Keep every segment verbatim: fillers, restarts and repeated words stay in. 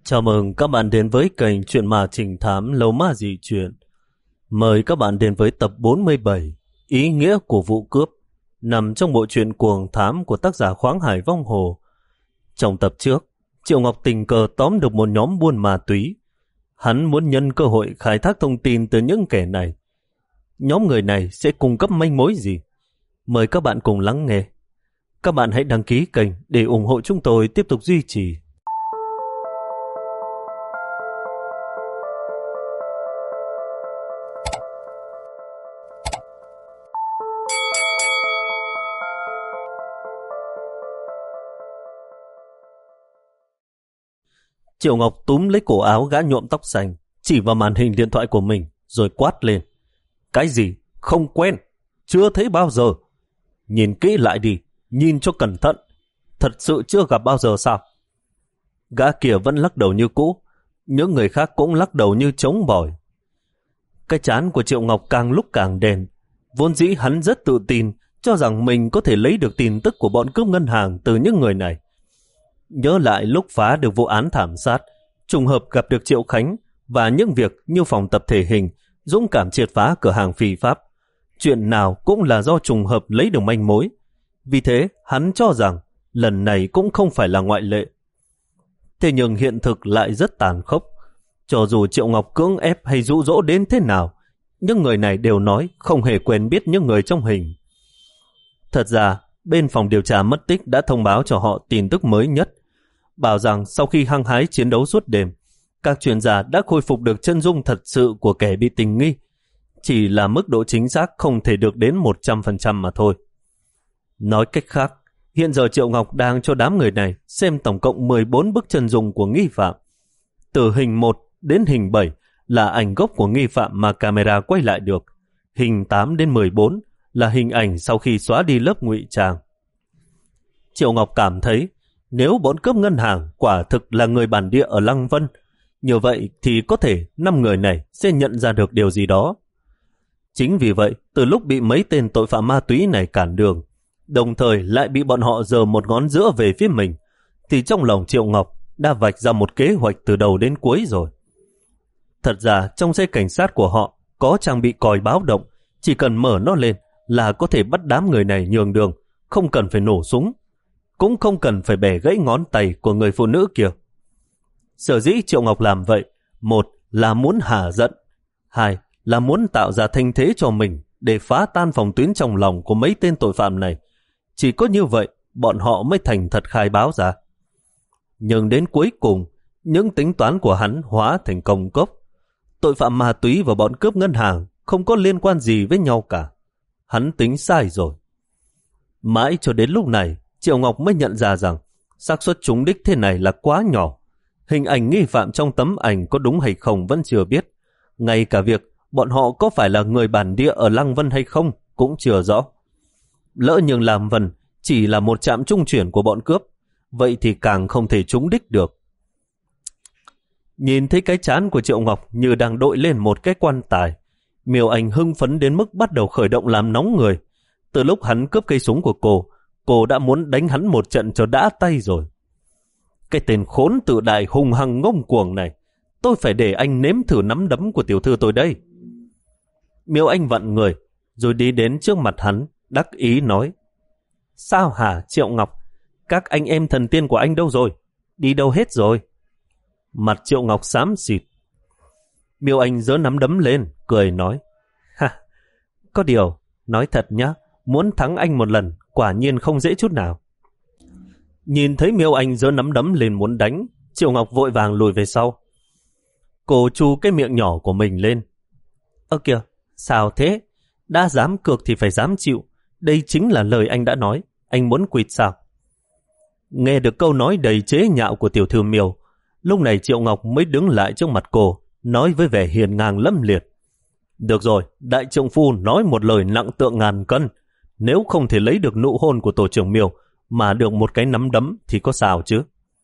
Chào mừng các bạn đến với kênh Chuyện Ma Trình Thám Lâu Ma Dị Chuyện. Mời các bạn đến với tập bốn mươi bảy, Ý nghĩa của vụ cướp, nằm trong bộ truyện Cuồng Thám của tác giả Khoáng Hải Vong Hồ. Trong tập trước, Triệu Ngọc tình cờ tóm được một nhóm buôn ma túy. Hắn muốn nhân cơ hội khai thác thông tin từ những kẻ này. Nhóm người này sẽ cung cấp manh mối gì? Mời các bạn cùng lắng nghe. Các bạn hãy đăng ký kênh để ủng hộ chúng tôi tiếp tục duy trì. Triệu Ngọc túm lấy cổ áo gã nhuộm tóc xanh, chỉ vào màn hình điện thoại của mình, rồi quát lên. Cái gì? Không quen? Chưa thấy bao giờ? Nhìn kỹ lại đi, nhìn cho cẩn thận. Thật sự chưa gặp bao giờ sao? Gã kia vẫn lắc đầu như cũ, những người khác cũng lắc đầu như trống bỏi. Cái trán của Triệu Ngọc càng lúc càng đen. Vốn dĩ hắn rất tự tin, cho rằng mình có thể lấy được tin tức của bọn cướp ngân hàng từ những người này. Nhớ lại lúc phá được vụ án thảm sát, trùng hợp gặp được Triệu Khánh và những việc như phòng tập thể hình, dũng cảm triệt phá cửa hàng phi pháp. Chuyện nào cũng là do trùng hợp lấy được manh mối. Vì thế, hắn cho rằng lần này cũng không phải là ngoại lệ. Thế nhưng hiện thực lại rất tàn khốc. Cho dù Triệu Ngọc cưỡng ép hay dụ dỗ đến thế nào, những người này đều nói không hề quen biết những người trong hình. Thật ra, bên phòng điều tra mất tích đã thông báo cho họ tin tức mới nhất, bảo rằng sau khi hăng hái chiến đấu suốt đêm, các chuyên gia đã khôi phục được chân dung thật sự của kẻ bị tình nghi, chỉ là mức độ chính xác không thể được đến một trăm phần trăm mà thôi. Nói cách khác, hiện giờ Triệu Ngọc đang cho đám người này xem tổng cộng mười bốn bức chân dung của nghi phạm. Từ hình một đến hình bảy là ảnh gốc của nghi phạm mà camera quay lại được. Hình tám đến mười bốn là hình ảnh sau khi xóa đi lớp ngụy trang. Triệu Ngọc cảm thấy nếu bọn cướp ngân hàng quả thực là người bản địa ở Lăng Vân, như vậy thì có thể năm người này sẽ nhận ra được điều gì đó. Chính vì vậy, từ lúc bị mấy tên tội phạm ma túy này cản đường, đồng thời lại bị bọn họ giơ một ngón giữa về phía mình, thì trong lòng Triệu Ngọc đã vạch ra một kế hoạch từ đầu đến cuối rồi. Thật ra trong xe cảnh sát của họ có trang bị còi báo động, chỉ cần mở nó lên là có thể bắt đám người này nhường đường, không cần phải nổ súng, cũng không cần phải bẻ gãy ngón tay của người phụ nữ kia. Sở dĩ Triệu Ngọc làm vậy, một là muốn hả giận, hai là muốn tạo ra thanh thế cho mình để phá tan phòng tuyến trong lòng của mấy tên tội phạm này. Chỉ có như vậy, bọn họ mới thành thật khai báo ra. Nhưng đến cuối cùng, những tính toán của hắn hóa thành công cốc. Tội phạm ma túy và bọn cướp ngân hàng không có liên quan gì với nhau cả. Hắn tính sai rồi. Mãi cho đến lúc này, Triệu Ngọc mới nhận ra rằng xác suất trúng đích thế này là quá nhỏ. Hình ảnh nghi phạm trong tấm ảnh có đúng hay không vẫn chưa biết. Ngay cả việc bọn họ có phải là người bản địa ở Lăng Vân hay không cũng chưa rõ. Lỡ nhưng Lam Vân chỉ là một trạm trung chuyển của bọn cướp, vậy thì càng không thể trúng đích được. Nhìn thấy cái trán của Triệu Ngọc như đang đội lên một cái quan tài, Miêu Anh hưng phấn đến mức bắt đầu khởi động làm nóng người. Từ lúc hắn cướp cây súng của cô, cô đã muốn đánh hắn một trận cho đã tay rồi. Cái tên khốn tự đại hung hăng ngông cuồng này, tôi phải để anh nếm thử nắm đấm của tiểu thư tôi đây. Miêu Anh vặn người, rồi đi đến trước mặt hắn, đắc ý nói. Sao hả Triệu Ngọc? Các anh em thần tiên của anh đâu rồi? Đi đâu hết rồi? Mặt Triệu Ngọc xám xịt. Miêu Anh giơ nắm đấm lên, cười nói. Ha, có điều, nói thật nhá, muốn thắng anh một lần, quả nhiên không dễ chút nào. Nhìn thấy Miêu Anh giơ nắm đấm lên muốn đánh, Triệu Ngọc vội vàng lùi về sau. Cô chu cái miệng nhỏ của mình lên. Ơ kìa, sao thế? Đã dám cược thì phải dám chịu. Đây chính là lời anh đã nói. Anh muốn quỵt sao? Nghe được câu nói đầy chế nhạo của tiểu thư Miêu, lúc này Triệu Ngọc mới đứng lại trước mặt cô, nói với vẻ hiền ngang lâm liệt. Được rồi, đại trượng phu nói một lời nặng tượng ngàn cân. Nếu không thể lấy được nụ hôn của tổ trưởng Miêu mà được một cái nắm đấm thì có sao chứ?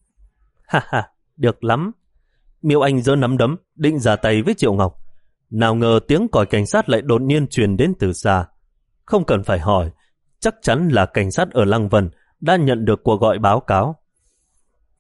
Ha ha, được lắm. Miêu Anh giơ nắm đấm, định ra tay với Triệu Ngọc. Nào ngờ tiếng còi cảnh sát lại đột nhiên truyền đến từ xa. Không cần phải hỏi, chắc chắn là cảnh sát ở Lăng Vân đã nhận được cuộc gọi báo cáo.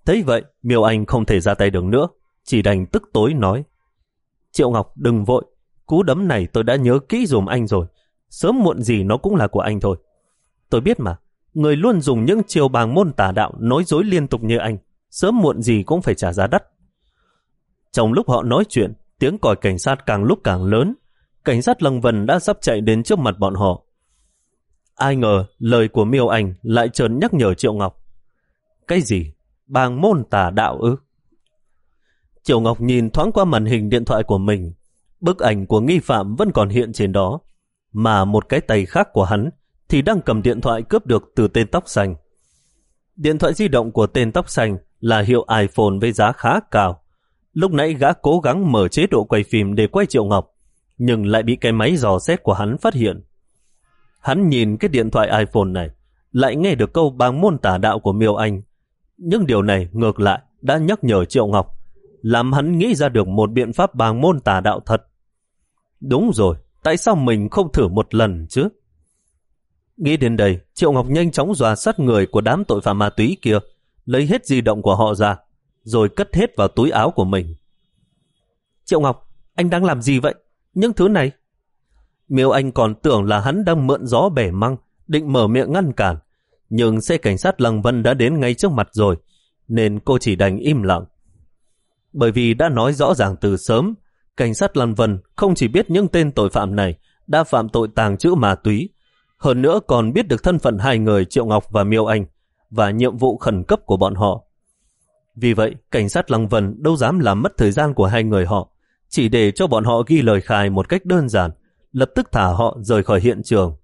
Thấy vậy, Miêu Anh không thể ra tay được nữa, chỉ đành tức tối nói: Triệu Ngọc đừng vội, cú đấm này tôi đã nhớ kỹ dùm anh rồi, sớm muộn gì nó cũng là của anh thôi. Tôi biết mà, người luôn dùng những chiêu bàng môn tà đạo nói dối liên tục như anh, sớm muộn gì cũng phải trả giá đắt. Trong lúc họ nói chuyện, tiếng còi cảnh sát càng lúc càng lớn. Cảnh sát Lăng Vân đã sắp chạy đến trước mặt bọn họ. Ai ngờ lời của Miêu Anh lại chợt nhắc nhở Triệu Ngọc. Cái gì? Bàng môn tà đạo ư? Triệu Ngọc nhìn thoáng qua màn hình điện thoại của mình. Bức ảnh của nghi phạm vẫn còn hiện trên đó, mà một cái tay khác của hắn thì đang cầm điện thoại cướp được từ tên tóc xanh. Điện thoại di động của tên tóc xanh là hiệu iPhone với giá khá cao. Lúc nãy gã cố gắng mở chế độ quay phim để quay Triệu Ngọc, nhưng lại bị cái máy dò xét của hắn phát hiện. Hắn nhìn cái điện thoại iPhone này, lại nghe được câu bàng môn tà đạo của Miêu Anh. Nhưng điều này ngược lại đã nhắc nhở Triệu Ngọc, làm hắn nghĩ ra được một biện pháp bàng môn tà đạo thật. Đúng rồi, tại sao mình không thử một lần chứ? Nghĩ đến đây, Triệu Ngọc nhanh chóng dò sát người của đám tội phạm ma túy kia, lấy hết di động của họ ra, rồi cất hết vào túi áo của mình. Triệu Ngọc, anh đang làm gì vậy? Những thứ này... Miêu Anh còn tưởng là hắn đang mượn gió bẻ măng, định mở miệng ngăn cản, nhưng xe cảnh sát Lăng Vân đã đến ngay trước mặt rồi, nên cô chỉ đành im lặng. Bởi vì đã nói rõ ràng từ sớm, cảnh sát Lăng Vân không chỉ biết những tên tội phạm này đã phạm tội tàng trữ ma túy, hơn nữa còn biết được thân phận hai người Triệu Ngọc và Miêu Anh và nhiệm vụ khẩn cấp của bọn họ. Vì vậy, cảnh sát Lăng Vân đâu dám làm mất thời gian của hai người họ, chỉ để cho bọn họ ghi lời khai một cách đơn giản, lập tức thả họ rời khỏi hiện trường.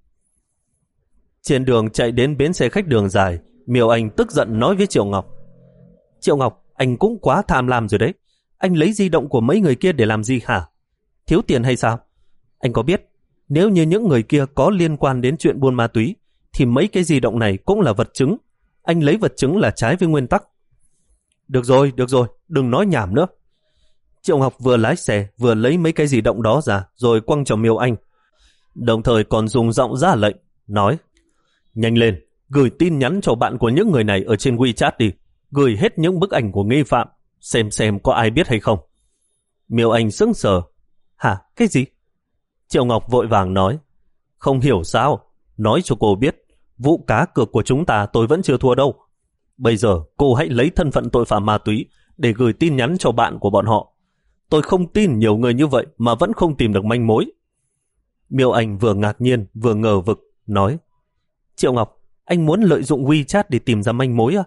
Trên đường chạy đến bến xe khách đường dài, Miêu Anh tức giận nói với Triệu Ngọc. Triệu Ngọc, anh cũng quá tham lam rồi đấy. Anh lấy di động của mấy người kia để làm gì hả? Thiếu tiền hay sao? Anh có biết, nếu như những người kia có liên quan đến chuyện buôn ma túy, thì mấy cái di động này cũng là vật chứng. Anh lấy vật chứng là trái với nguyên tắc. Được rồi, được rồi, đừng nói nhảm nữa. Triệu Ngọc vừa lái xe vừa lấy mấy cái di động đó ra rồi quăng cho Miêu Anh, đồng thời còn dùng giọng ra lệnh, nói: Nhanh lên, gửi tin nhắn cho bạn của những người này ở trên WeChat đi, gửi hết những bức ảnh của nghi phạm, xem xem có ai biết hay không. Miêu Anh sững sờ. Hả, cái gì? Triệu Ngọc vội vàng nói: Không hiểu sao, nói cho cô biết, vụ cá cược của chúng ta tôi vẫn chưa thua đâu. Bây giờ cô hãy lấy thân phận tội phạm ma túy để gửi tin nhắn cho bạn của bọn họ. Tôi không tin nhiều người như vậy mà vẫn không tìm được manh mối. Miêu Anh vừa ngạc nhiên vừa ngờ vực, nói: Triệu Ngọc, anh muốn lợi dụng WeChat để tìm ra manh mối à?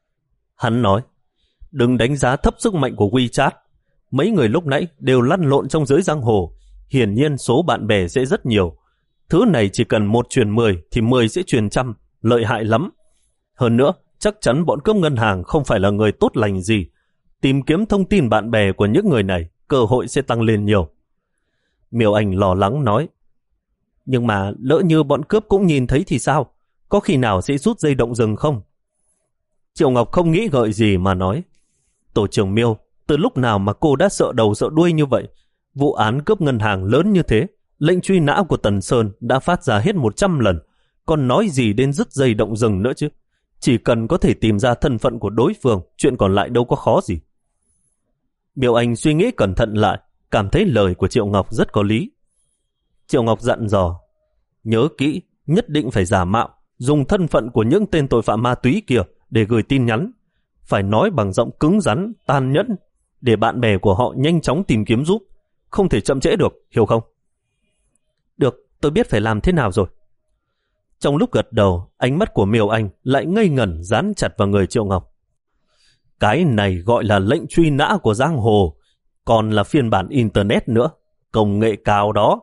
Hắn nói: Đừng đánh giá thấp sức mạnh của WeChat. Mấy người lúc nãy đều lăn lộn trong giới giang hồ, hiển nhiên số bạn bè sẽ rất nhiều. Thứ này chỉ cần một truyền mười thì mười sẽ truyền trăm, lợi hại lắm. Hơn nữa, chắc chắn bọn cướp ngân hàng không phải là người tốt lành gì. Tìm kiếm thông tin bạn bè của những người này, cơ hội sẽ tăng lên nhiều. Miêu Anh lo lắng nói: Nhưng mà lỡ như bọn cướp cũng nhìn thấy thì sao? Có khi nào sẽ rút dây động rừng không? Triệu Ngọc không nghĩ gợi gì mà nói: Tổ trưởng Miêu, từ lúc nào mà cô đã sợ đầu sợ đuôi như vậy? Vụ án cướp ngân hàng lớn như thế, lệnh truy nã của Tần Sơn đã phát ra hết một trăm lần, còn nói gì đến dứt dây động rừng nữa chứ? Chỉ cần có thể tìm ra thân phận của đối phương, chuyện còn lại đâu có khó gì. Miêu Anh suy nghĩ cẩn thận lại, cảm thấy lời của Triệu Ngọc rất có lý. Triệu Ngọc dặn dò: Nhớ kỹ, nhất định phải giả mạo, dùng thân phận của những tên tội phạm ma túy kia để gửi tin nhắn. Phải nói bằng giọng cứng rắn, tàn nhẫn, để bạn bè của họ nhanh chóng tìm kiếm giúp. Không thể chậm trễ được, hiểu không? Được, tôi biết phải làm thế nào rồi. Trong lúc gật đầu, ánh mắt của Miêu Anh lại ngây ngẩn dán chặt vào người Triệu Ngọc. Cái này gọi là lệnh truy nã của giang hồ, còn là phiên bản Internet nữa. Công nghệ cao đó.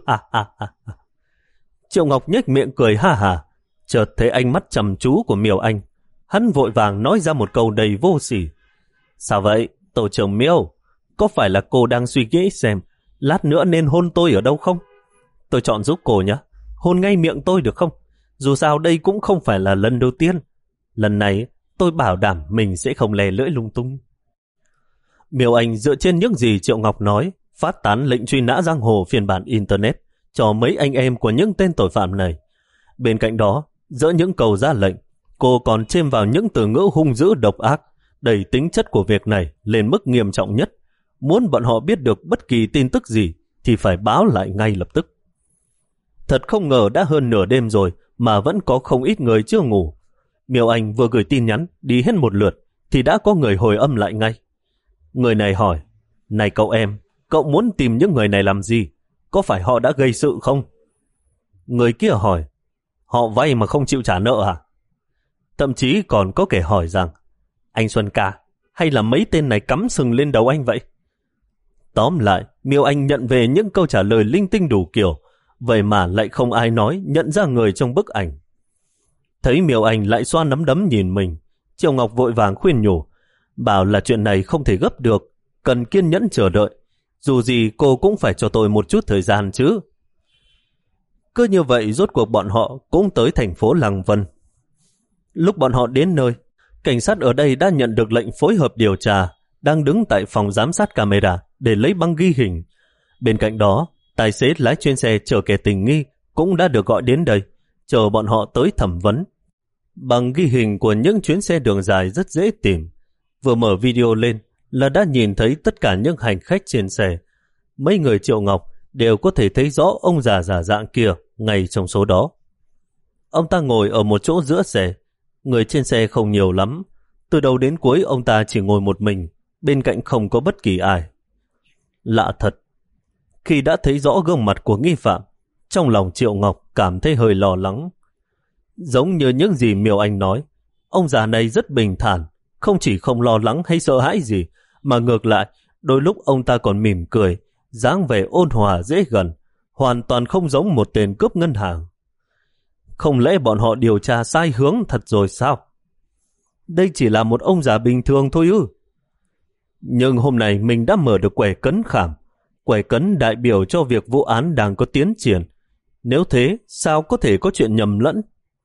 Triệu Ngọc nhếch miệng cười ha hà. Chợt thấy ánh mắt trầm chú của Miêu Anh, hắn vội vàng nói ra một câu đầy vô sỉ. Sao vậy, tổ trưởng Miêu? Có phải là cô đang suy nghĩ xem lát nữa nên hôn tôi ở đâu không? Tôi chọn giúp cô nhé. Hôn ngay miệng tôi được không? Dù sao đây cũng không phải là lần đầu tiên. Lần này tôi bảo đảm mình sẽ không lè lưỡi lung tung. Miêu Anh dựa trên những gì Triệu Ngọc nói, phát tán lệnh truy nã giang hồ phiên bản Internet cho mấy anh em của những tên tội phạm này. Bên cạnh đó, giữa những câu ra lệnh, cô còn chêm vào những từ ngữ hung dữ độc ác, đẩy tính chất của việc này lên mức nghiêm trọng nhất. Muốn bọn họ biết được bất kỳ tin tức gì thì phải báo lại ngay lập tức. Thật không ngờ đã hơn nửa đêm rồi mà vẫn có không ít người chưa ngủ. Miêu Anh vừa gửi tin nhắn đi hết một lượt thì đã có người hồi âm lại ngay. Người này hỏi, này cậu em, cậu muốn tìm những người này làm gì? Có phải họ đã gây sự không? Người kia hỏi, họ vay mà không chịu trả nợ à? Thậm chí còn có kẻ hỏi rằng, anh Xuân ca, hay là mấy tên này cắm sừng lên đầu anh vậy? Tóm lại, Miêu Anh nhận về những câu trả lời linh tinh đủ kiểu, vậy mà lại không ai nói nhận ra người trong bức ảnh. Thấy Miêu Anh lại xoa nắm đấm nhìn mình, Triệu Ngọc vội vàng khuyên nhủ, bảo là chuyện này không thể gấp được, cần kiên nhẫn chờ đợi. Dù gì cô cũng phải cho tôi một chút thời gian chứ. Cứ như vậy rốt cuộc bọn họ cũng tới thành phố Lăng Vân. Lúc bọn họ đến nơi, cảnh sát ở đây đã nhận được lệnh phối hợp điều tra, đang đứng tại phòng giám sát camera để lấy băng ghi hình. Bên cạnh đó, tài xế lái chuyên xe chở kẻ tình nghi cũng đã được gọi đến đây, chờ bọn họ tới thẩm vấn. Băng ghi hình của những chuyến xe đường dài rất dễ tìm. Vừa mở video lên là đã nhìn thấy tất cả những hành khách trên xe. Mấy người Triệu Ngọc đều có thể thấy rõ ông già giả dạng kia ngay trong số đó. Ông ta ngồi ở một chỗ giữa xe. Người trên xe không nhiều lắm. Từ đầu đến cuối ông ta chỉ ngồi một mình, bên cạnh không có bất kỳ ai. Lạ thật. Khi đã thấy rõ gương mặt của nghi phạm, trong lòng Triệu Ngọc cảm thấy hơi lo lắng. Giống như những gì Miêu Anh nói, ông già này rất bình thản, không chỉ không lo lắng hay sợ hãi gì, mà ngược lại, đôi lúc ông ta còn mỉm cười, dáng vẻ ôn hòa dễ gần, hoàn toàn không giống một tên cướp ngân hàng. Không lẽ bọn họ điều tra sai hướng thật rồi sao? Đây chỉ là một ông già bình thường thôi ư? Nhưng hôm nay mình đã mở được quẻ cấn khảm. Quẻ cấn đại biểu cho việc vụ án đang có tiến triển. Nếu thế, sao có thể có chuyện nhầm lẫn?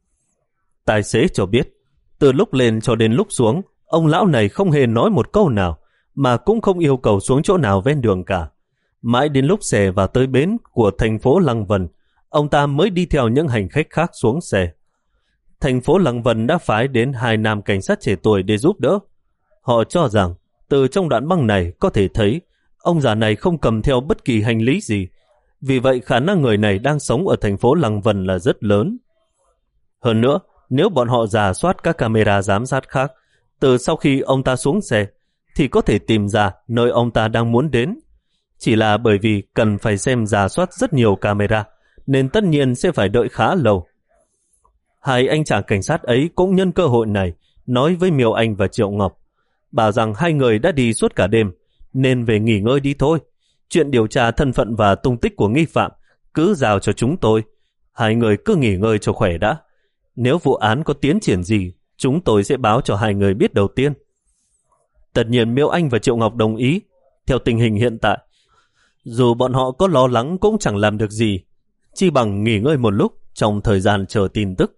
Tài xế cho biết, từ lúc lên cho đến lúc xuống, ông lão này không hề nói một câu nào, mà cũng không yêu cầu xuống chỗ nào ven đường cả. Mãi đến lúc xe vào tới bến của thành phố Lăng Vân, ông ta mới đi theo những hành khách khác xuống xe. Thành phố Lăng Vân đã phái đến hai nam cảnh sát trẻ tuổi để giúp đỡ. Họ cho rằng, từ trong đoạn băng này có thể thấy, ông già này không cầm theo bất kỳ hành lý gì. Vì vậy khả năng người này đang sống ở thành phố Lăng Vân là rất lớn. Hơn nữa, nếu bọn họ rà soát các camera giám sát khác, từ sau khi ông ta xuống xe, thì có thể tìm ra nơi ông ta đang muốn đến. Chỉ là bởi vì cần phải xem rà soát rất nhiều camera, nên tất nhiên sẽ phải đợi khá lâu. Hai anh chàng cảnh sát ấy cũng nhân cơ hội này nói với Miêu Anh và Triệu Ngọc, bảo rằng hai người đã đi suốt cả đêm, nên về nghỉ ngơi đi thôi. Chuyện điều tra thân phận và tung tích của nghi phạm cứ giao cho chúng tôi. Hai người cứ nghỉ ngơi cho khỏe đã. Nếu vụ án có tiến triển gì, chúng tôi sẽ báo cho hai người biết đầu tiên. Tất nhiên Miêu Anh và Triệu Ngọc đồng ý. Theo tình hình hiện tại, dù bọn họ có lo lắng cũng chẳng làm được gì, chi bằng nghỉ ngơi một lúc trong thời gian chờ tin tức.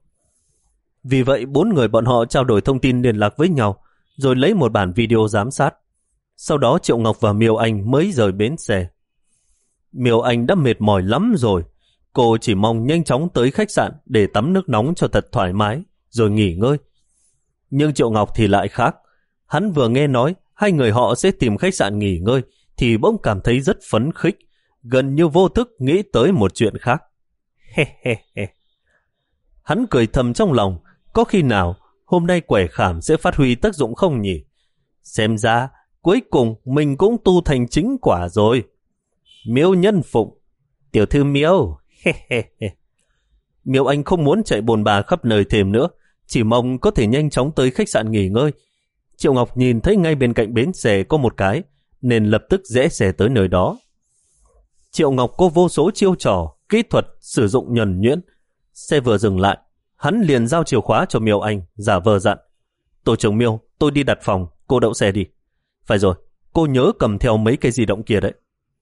Vì vậy bốn người bọn họ trao đổi thông tin liên lạc với nhau, rồi lấy một bản video giám sát. Sau đó Triệu Ngọc và Miêu Anh mới rời bến xe. Miêu Anh đã mệt mỏi lắm rồi. Cô chỉ mong nhanh chóng tới khách sạn để tắm nước nóng cho thật thoải mái, rồi nghỉ ngơi. Nhưng Triệu Ngọc thì lại khác. Hắn vừa nghe nói hai người họ sẽ tìm khách sạn nghỉ ngơi, thì bỗng cảm thấy rất phấn khích, gần như vô thức nghĩ tới một chuyện khác. He he he. Hắn cười thầm trong lòng, có khi nào hôm nay quẻ khảm sẽ phát huy tác dụng không nhỉ? Xem ra, cuối cùng mình cũng tu thành chính quả rồi. Miêu Nhân Phụng, tiểu thư Miêu. He he he. Miêu Anh không muốn chạy bồn bà khắp nơi thêm nữa, chỉ mong có thể nhanh chóng tới khách sạn nghỉ ngơi. Triệu Ngọc nhìn thấy ngay bên cạnh bến xe có một cái, nên lập tức rẽ xe tới nơi đó. Triệu Ngọc có vô số chiêu trò, kỹ thuật sử dụng nhuần nhuyễn. Xe vừa dừng lại, hắn liền giao chìa khóa cho Miêu Anh, giả vờ dặn. Tổ trưởng Miêu, tôi đi đặt phòng, cô đậu xe đi. Phải rồi, cô nhớ cầm theo mấy cái di động kia đấy.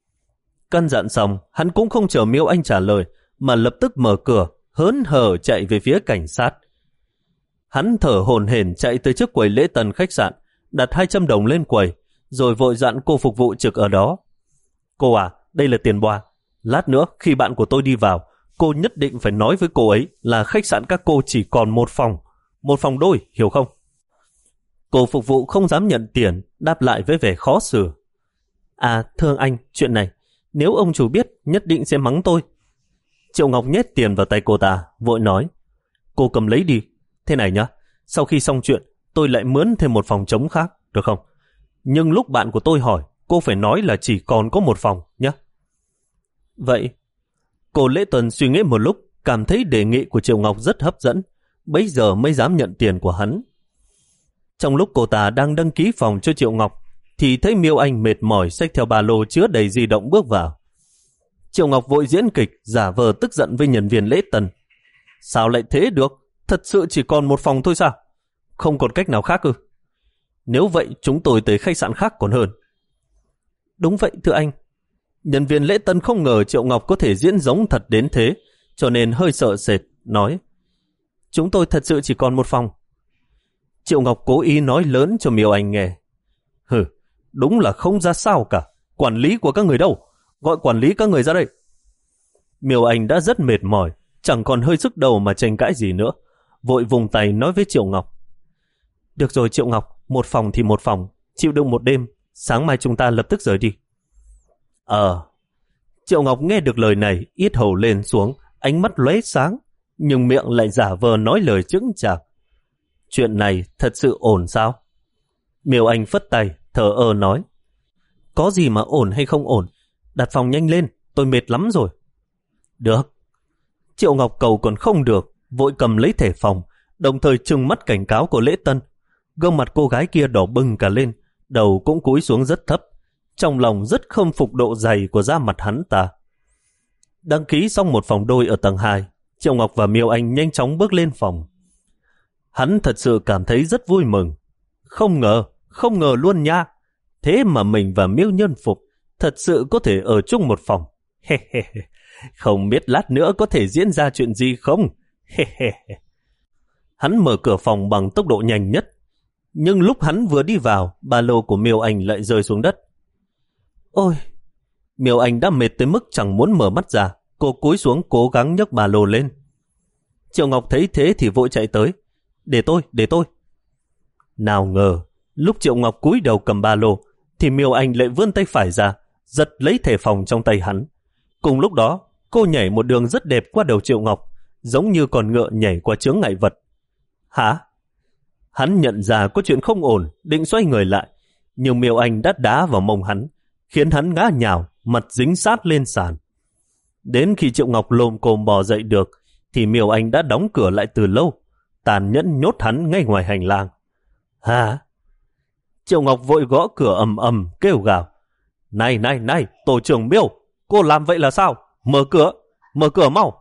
Căn dặn xong, hắn cũng không chờ Miêu Anh trả lời, mà lập tức mở cửa, hớn hở chạy về phía cảnh sát. Hắn thở hổn hển chạy tới trước quầy lễ tân khách sạn, đặt hai trăm đồng lên quầy, rồi vội dặn cô phục vụ trực ở đó. Cô à, đây là tiền boa. Lát nữa khi bạn của tôi đi vào, cô nhất định phải nói với cô ấy là khách sạn các cô chỉ còn một phòng, một phòng đôi, hiểu không? Cô phục vụ không dám nhận tiền, đáp lại với vẻ khó xử. À, thưa anh, chuyện này, nếu ông chủ biết, nhất định sẽ mắng tôi. Triệu Ngọc nhét tiền vào tay cô ta, vội nói. Cô cầm lấy đi. Thế này nhá, sau khi xong chuyện, tôi lại mướn thêm một phòng trống khác, được không? Nhưng lúc bạn của tôi hỏi, cô phải nói là chỉ còn có một phòng, nhé. Vậy, cô Lễ Tân suy nghĩ một lúc, cảm thấy đề nghị của Triệu Ngọc rất hấp dẫn, bấy giờ mới dám nhận tiền của hắn. Trong lúc cô ta đang đăng ký phòng cho Triệu Ngọc, thì thấy Miêu Anh mệt mỏi xách theo ba lô chứa đầy di động bước vào. Triệu Ngọc vội diễn kịch, giả vờ tức giận với nhân viên Lễ Tân. Sao lại thế được? Thật sự chỉ còn một phòng thôi sao? Không còn cách nào khác ư? Nếu vậy chúng tôi tới khách sạn khác còn hơn. Đúng vậy thưa anh. Nhân viên Lễ Tân không ngờ Triệu Ngọc có thể diễn giống thật đến thế, cho nên hơi sợ sệt, nói. Chúng tôi thật sự chỉ còn một phòng. Triệu Ngọc cố ý nói lớn cho Miêu Anh nghe. Hừ, đúng là không ra sao cả. Quản lý của các người đâu? Gọi quản lý các người ra đây. Miêu Anh đã rất mệt mỏi, chẳng còn hơi sức đầu mà tranh cãi gì nữa, vội vùng tay nói với Triệu Ngọc. Được rồi Triệu Ngọc, một phòng thì một phòng, chịu đựng một đêm, sáng mai chúng ta lập tức rời đi. Ờ. Triệu Ngọc nghe được lời này, yết hầu lên xuống, ánh mắt lóe sáng, nhưng miệng lại giả vờ nói lời chững chạc. Chuyện này thật sự ổn sao? Miêu Anh phất tay, thờ ơ nói. Có gì mà ổn hay không ổn, đặt phòng nhanh lên, tôi mệt lắm rồi. Được. Triệu Ngọc cầu còn không được, vội cầm lấy thẻ phòng, đồng thời trừng mắt cảnh cáo của Lễ Tân. Gương mặt cô gái kia đỏ bừng cả lên, đầu cũng cúi xuống rất thấp, trong lòng rất khâm phục độ dày của da mặt hắn ta. Đăng ký xong một phòng đôi ở tầng hai, Triệu Ngọc và Miêu Anh nhanh chóng bước lên phòng. Hắn thật sự cảm thấy rất vui mừng. Không ngờ, không ngờ luôn nha. Thế mà mình và Miêu Nhân Phục thật sự có thể ở chung một phòng. Không biết lát nữa có thể diễn ra chuyện gì không? Hắn mở cửa phòng bằng tốc độ nhanh nhất. Nhưng lúc hắn vừa đi vào, ba lô của Miêu Anh lại rơi xuống đất. Ôi! Miêu Anh đã mệt tới mức chẳng muốn mở mắt ra. Cô cúi xuống cố gắng nhấc ba lô lên. Triệu Ngọc thấy thế thì vội chạy tới. Để tôi, để tôi. Nào ngờ, lúc Triệu Ngọc cúi đầu cầm ba lô, thì Miêu Anh lại vươn tay phải ra, giật lấy thẻ phòng trong tay hắn. Cùng lúc đó, cô nhảy một đường rất đẹp qua đầu Triệu Ngọc, giống như con ngựa nhảy qua chướng ngại vật. Hả? Hắn nhận ra có chuyện không ổn, định xoay người lại, nhưng Miêu Anh đã đá vào mông hắn, khiến hắn ngã nhào, mặt dính sát lên sàn. Đến khi Triệu Ngọc lồm cồm bò dậy được, thì Miêu Anh đã đóng cửa lại từ lâu, tàn nhẫn nhốt hắn ngay ngoài hành lang. Hả? Triệu Ngọc vội gõ cửa ầm ầm kêu gào. Này này này, tổ trưởng Miêu, cô làm vậy là sao? Mở cửa, mở cửa mau.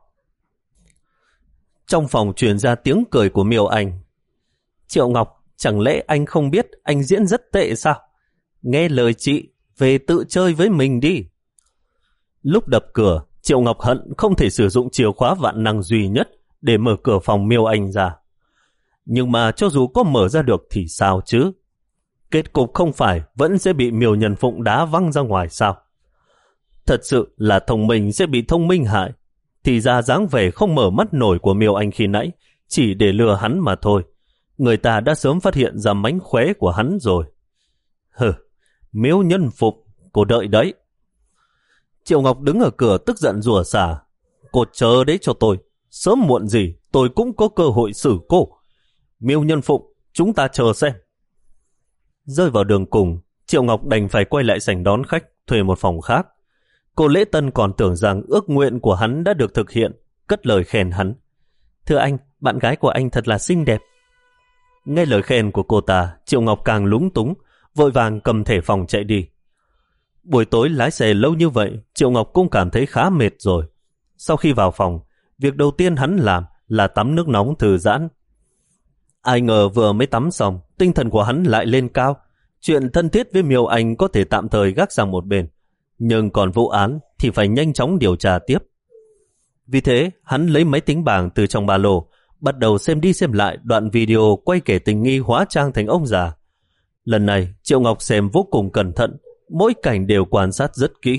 Trong phòng truyền ra tiếng cười của Miêu Anh. Triệu Ngọc, chẳng lẽ anh không biết anh diễn rất tệ sao? Nghe lời chị, về tự chơi với mình đi. Lúc đập cửa, Triệu Ngọc hận không thể sử dụng chìa khóa vạn năng duy nhất để mở cửa phòng Miêu Anh ra. Nhưng mà cho dù có mở ra được thì sao chứ? Kết cục không phải vẫn sẽ bị Miêu Nhân Phụng đá văng ra ngoài sao? Thật sự là thông minh sẽ bị thông minh hại. Thì ra dáng vẻ không mở mắt nổi của Miêu Anh khi nãy chỉ để lừa hắn mà thôi. Người ta đã sớm phát hiện ra mánh khóe của hắn rồi. Hừ, Miêu Nhân Phục, cô đợi đấy. Triệu Ngọc đứng ở cửa tức giận rủa xả. Cô chờ đấy cho tôi. Sớm muộn gì tôi cũng có cơ hội xử cô. Miêu Nhân Phụng, chúng ta chờ xem. Rơi vào đường cùng, Triệu Ngọc đành phải quay lại sảnh đón khách, thuê một phòng khác. Cô Lễ Tân còn tưởng rằng ước nguyện của hắn đã được thực hiện, cất lời khen hắn. Thưa anh, bạn gái của anh thật là xinh đẹp. Nghe lời khen của cô ta, Triệu Ngọc càng lúng túng, vội vàng cầm thẻ phòng chạy đi. Buổi tối lái xe lâu như vậy, Triệu Ngọc cũng cảm thấy khá mệt rồi. Sau khi vào phòng, việc đầu tiên hắn làm là tắm nước nóng thư giãn. Ai ngờ vừa mới tắm xong, tinh thần của hắn lại lên cao. Chuyện thân thiết với Miêu Anh có thể tạm thời gác sang một bên, nhưng còn vụ án thì phải nhanh chóng điều tra tiếp. Vì thế, hắn lấy máy tính bảng từ trong ba lô, bắt đầu xem đi xem lại đoạn video quay kể tình nghi hóa trang thành ông già. Lần này, Triệu Ngọc xem vô cùng cẩn thận, mỗi cảnh đều quan sát rất kỹ.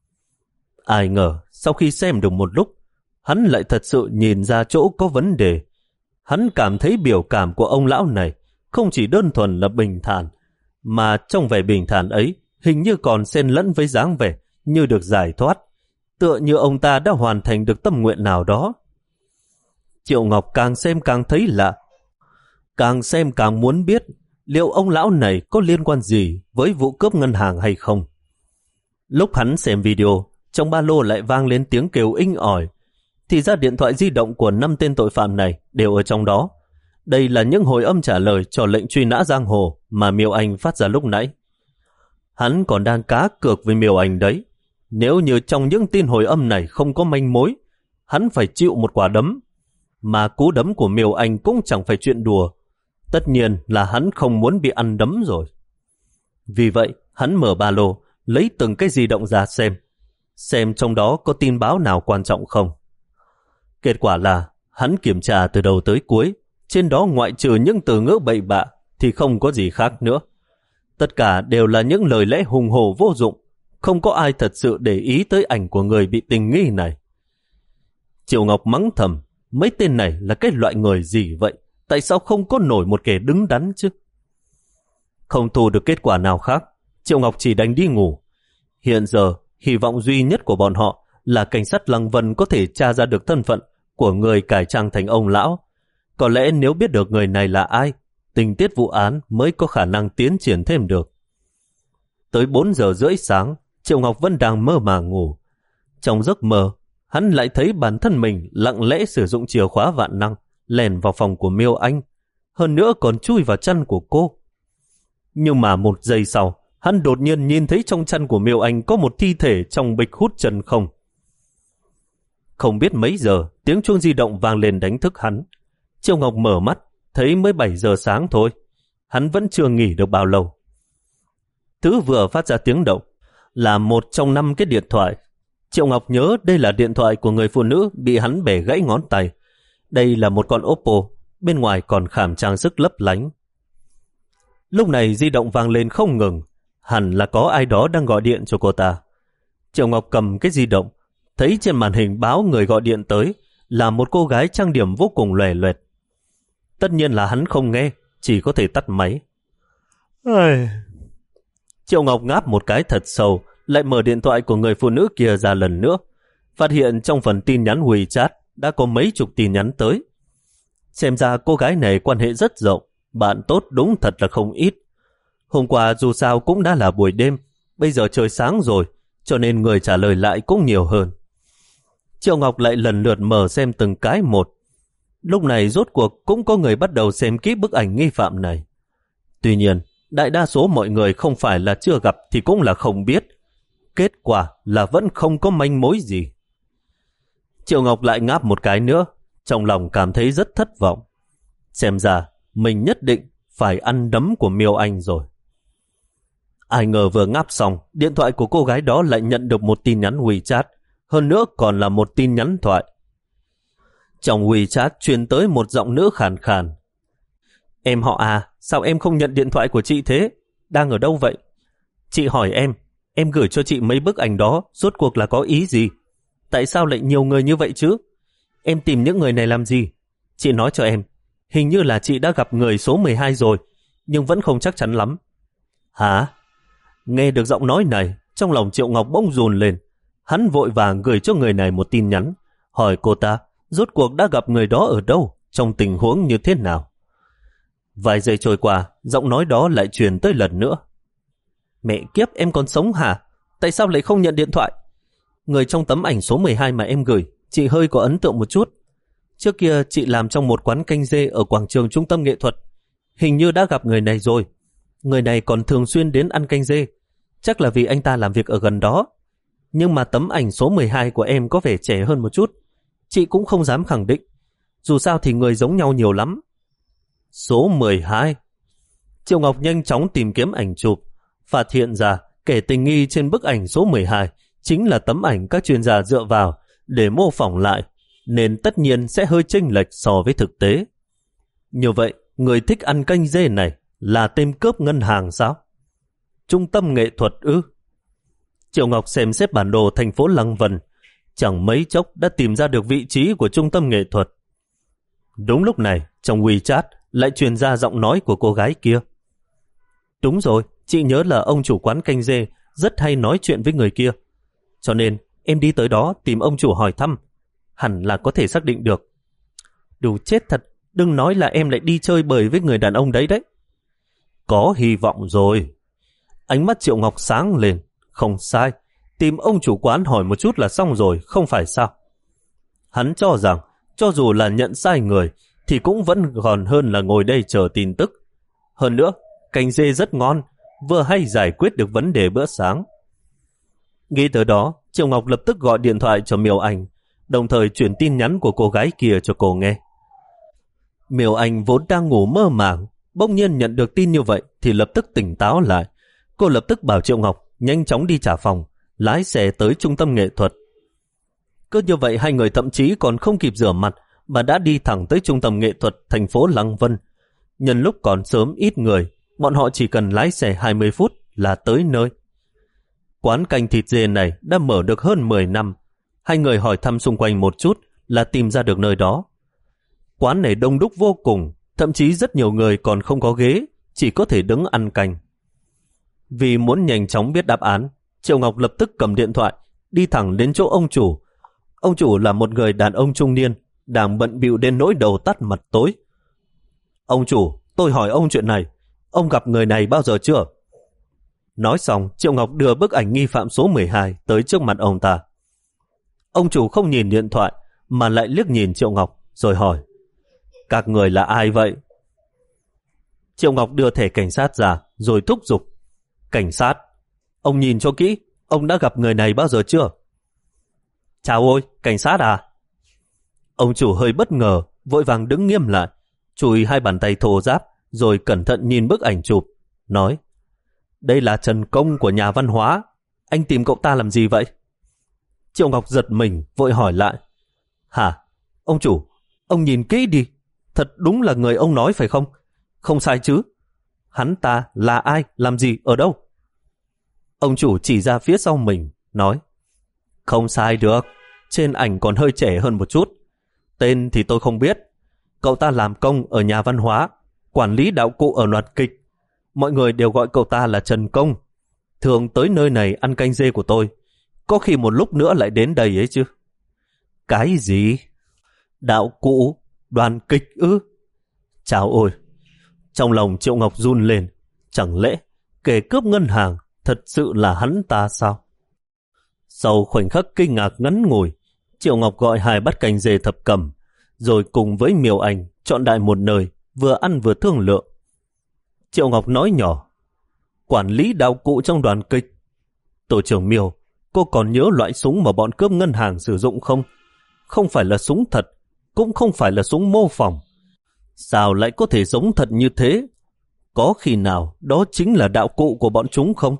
Ai ngờ, sau khi xem được một lúc, hắn lại thật sự nhìn ra chỗ có vấn đề. Hắn cảm thấy biểu cảm của ông lão này không chỉ đơn thuần là bình thản, mà trong vẻ bình thản ấy hình như còn xen lẫn với dáng vẻ như được giải thoát, tựa như ông ta đã hoàn thành được tâm nguyện nào đó. Triệu Ngọc càng xem càng thấy lạ, càng xem càng muốn biết liệu ông lão này có liên quan gì với vụ cướp ngân hàng hay không. Lúc hắn xem video, trong ba lô lại vang lên tiếng kêu inh ỏi, thì ra điện thoại di động của năm tên tội phạm này đều ở trong đó. Đây là những hồi âm trả lời cho lệnh truy nã giang hồ mà Miêu Anh phát ra lúc nãy. Hắn còn đang cá cược với Miêu Anh đấy. Nếu như trong những tin hồi âm này không có manh mối, hắn phải chịu một quả đấm. Mà cú đấm của Miêu Anh cũng chẳng phải chuyện đùa. Tất nhiên là hắn không muốn bị ăn đấm rồi. Vì vậy, hắn mở ba lô, lấy từng cái di động ra xem. Xem trong đó có tin báo nào quan trọng không. Kết quả là hắn kiểm tra từ đầu tới cuối. Trên đó ngoại trừ những từ ngữ bậy bạ thì không có gì khác nữa. Tất cả đều là những lời lẽ hùng hổ vô dụng. Không có ai thật sự để ý tới ảnh của người bị tình nghi này. Triệu Ngọc mắng thầm, mấy tên này là cái loại người gì vậy? Tại sao không có nổi một kẻ đứng đắn chứ? Không thu được kết quả nào khác, Triệu Ngọc chỉ đành đi ngủ. Hiện giờ, hy vọng duy nhất của bọn họ là cảnh sát Lăng Vân có thể tra ra được thân phận của người cải trang thành ông lão. Có lẽ nếu biết được người này là ai, tình tiết vụ án mới có khả năng tiến triển thêm được. Tới bốn giờ rưỡi sáng, Triệu Ngọc vẫn đang mơ màng ngủ. Trong giấc mơ, hắn lại thấy bản thân mình lặng lẽ sử dụng chìa khóa vạn năng, lèn vào phòng của Miêu Anh, hơn nữa còn chui vào chăn của cô. Nhưng mà một giây sau, hắn đột nhiên nhìn thấy trong chăn của Miêu Anh có một thi thể trong bịch hút chân không. Không biết mấy giờ, tiếng chuông di động vang lên đánh thức hắn. Triệu Ngọc mở mắt, thấy mới bảy giờ sáng thôi. Hắn vẫn chưa nghỉ được bao lâu. Thứ vừa phát ra tiếng động là một trong năm cái điện thoại. Triệu Ngọc nhớ đây là điện thoại của người phụ nữ bị hắn bẻ gãy ngón tay. Đây là một con Oppo, bên ngoài còn khảm trang sức lấp lánh. Lúc này di động vang lên không ngừng, hẳn là có ai đó đang gọi điện cho cô ta. Triệu Ngọc cầm cái di động, thấy trên màn hình báo người gọi điện tới là một cô gái trang điểm vô cùng lòe loẹt. Tất nhiên là hắn không nghe, chỉ có thể tắt máy. Ai... Triệu Ngọc ngáp một cái thật sâu, lại mở điện thoại của người phụ nữ kia ra lần nữa, phát hiện trong phần tin nhắn WeChat đã có mấy chục tin nhắn tới. Xem ra cô gái này quan hệ rất rộng, bạn tốt đúng thật là không ít. Hôm qua dù sao cũng đã là buổi đêm, bây giờ trời sáng rồi, cho nên người trả lời lại cũng nhiều hơn. Triệu Ngọc lại lần lượt mở xem từng cái một. Lúc này rốt cuộc cũng có người bắt đầu xem kỹ bức ảnh nghi phạm này. Tuy nhiên, đại đa số mọi người không phải là chưa gặp thì cũng là không biết. Kết quả là vẫn không có manh mối gì. Triệu Ngọc lại ngáp một cái nữa, trong lòng cảm thấy rất thất vọng. Xem ra mình nhất định phải ăn đấm của Miêu Anh rồi. Ai ngờ vừa ngáp xong, điện thoại của cô gái đó lại nhận được một tin nhắn WeChat, hơn nữa còn là một tin nhắn thoại. Trong WeChat truyền tới một giọng nữ khàn khàn. Em họ à, sao em không nhận điện thoại của chị thế? Đang ở đâu vậy? Chị hỏi em, em gửi cho chị mấy bức ảnh đó, rốt cuộc là có ý gì? Tại sao lại nhiều người như vậy chứ? Em tìm những người này làm gì? Chị nói cho em, hình như là chị đã gặp người số mười hai rồi, nhưng vẫn không chắc chắn lắm. Hả? Nghe được giọng nói này, trong lòng Triệu Ngọc bỗng run lên. Hắn vội vàng gửi cho người này một tin nhắn, hỏi cô ta rốt cuộc đã gặp người đó ở đâu, trong tình huống như thế nào. Vài giây trôi qua, giọng nói đó lại truyền tới lần nữa. Mẹ kiếp, em còn sống hả? Tại sao lại không nhận điện thoại? Người trong tấm ảnh số mười hai mà em gửi, chị hơi có ấn tượng một chút. Trước kia chị làm trong một quán canh dê ở quảng trường trung tâm nghệ thuật. Hình như đã gặp người này rồi. Người này còn thường xuyên đến ăn canh dê. Chắc là vì anh ta làm việc ở gần đó. Nhưng mà tấm ảnh số mười hai của em có vẻ trẻ hơn một chút. Chị cũng không dám khẳng định. Dù sao thì người giống nhau nhiều lắm. Số mười hai. Triệu Ngọc nhanh chóng tìm kiếm ảnh chụp, phát hiện ra kẻ tình nghi trên bức ảnh số mười hai chính là tấm ảnh các chuyên gia dựa vào để mô phỏng lại, nên tất nhiên sẽ hơi chênh lệch so với thực tế. Như vậy, người thích ăn canh dê này là tên cướp ngân hàng sao? Trung tâm nghệ thuật ư? Triệu Ngọc xem xét bản đồ thành phố Lăng Vân, chẳng mấy chốc đã tìm ra được vị trí của trung tâm nghệ thuật. Đúng lúc này, trong WeChat lại truyền ra giọng nói của cô gái kia. Đúng rồi, chị nhớ là ông chủ quán canh dê rất hay nói chuyện với người kia. Cho nên em đi tới đó tìm ông chủ hỏi thăm. Hẳn là có thể xác định được. Đủ chết thật, đừng nói là em lại đi chơi bời với người đàn ông đấy đấy. Có hy vọng rồi. Ánh mắt Triệu Ngọc sáng lên. Không sai, tìm ông chủ quán hỏi một chút là xong rồi, không phải sao? Hắn cho rằng, cho dù là nhận sai người, thì cũng vẫn còn hơn là ngồi đây chờ tin tức. Hơn nữa, canh dê rất ngon, vừa hay giải quyết được vấn đề bữa sáng. Nghĩ tới đó, Triệu Ngọc lập tức gọi điện thoại cho Miêu Anh, đồng thời chuyển tin nhắn của cô gái kia cho cô nghe. Miêu Anh vốn đang ngủ mơ màng, bỗng nhiên nhận được tin như vậy thì lập tức tỉnh táo lại. Cô lập tức bảo Triệu Ngọc nhanh chóng đi trả phòng, lái xe tới trung tâm nghệ thuật. Cứ như vậy hai người thậm chí còn không kịp rửa mặt mà đã đi thẳng tới trung tâm nghệ thuật thành phố Lăng Vân. Nhân lúc còn sớm ít người, bọn họ chỉ cần lái xe hai mươi phút là tới nơi. Quán canh thịt dê này đã mở được hơn mười năm. Hai người hỏi thăm xung quanh một chút là tìm ra được nơi đó. Quán này đông đúc vô cùng, thậm chí rất nhiều người còn không có ghế, chỉ có thể đứng ăn canh. Vì muốn nhanh chóng biết đáp án, Triệu Ngọc lập tức cầm điện thoại, đi thẳng đến chỗ ông chủ. Ông chủ là một người đàn ông trung niên, đang bận bịu đến nỗi đầu tắt mặt tối. Ông chủ, tôi hỏi ông chuyện này, ông gặp người này bao giờ chưa? Nói xong, Triệu Ngọc đưa bức ảnh nghi phạm số mười hai tới trước mặt ông ta. Ông chủ không nhìn điện thoại, mà lại liếc nhìn Triệu Ngọc, rồi hỏi, các người là ai vậy? Triệu Ngọc đưa thẻ cảnh sát ra, rồi thúc giục. Cảnh sát, ông nhìn cho kỹ, ông đã gặp người này bao giờ chưa? Chào ôi, cảnh sát à? Ông chủ hơi bất ngờ, vội vàng đứng nghiêm lại, chùi hai bàn tay thô ráp, rồi cẩn thận nhìn bức ảnh chụp, nói, đây là Trần Công của nhà văn hóa, anh tìm cậu ta làm gì vậy? Triệu Ngọc giật mình, vội hỏi lại, hả? Ông chủ, ông nhìn kỹ đi, thật đúng là người ông nói phải không? Không sai chứ? Hắn ta là ai, làm gì, ở đâu? Ông chủ chỉ ra phía sau mình, nói, không sai được, trên ảnh còn hơi trẻ hơn một chút. Tên thì tôi không biết. Cậu ta làm công ở nhà văn hóa, quản lý đạo cụ ở loạt kịch. Mọi người đều gọi cậu ta là Trần Công. Thường tới nơi này ăn canh dê của tôi. Có khi một lúc nữa lại đến đây ấy chứ. Cái gì? Đạo cụ? Đoàn kịch ư? Chào ôi! Trong lòng Triệu Ngọc run lên. Chẳng lẽ kẻ cướp ngân hàng thật sự là hắn ta sao? Sau khoảnh khắc kinh ngạc ngắn ngủi, Triệu Ngọc gọi hai bát canh dê thập cẩm, rồi cùng với Miêu Anh chọn đại một nơi, vừa ăn vừa thương lượng. Triệu Ngọc nói nhỏ, quản lý đạo cụ trong đoàn kịch. Tổ trưởng Miêu, cô còn nhớ loại súng mà bọn cướp ngân hàng sử dụng không? Không phải là súng thật, cũng không phải là súng mô phỏng. Sao lại có thể giống thật như thế? Có khi nào đó chính là đạo cụ của bọn chúng không?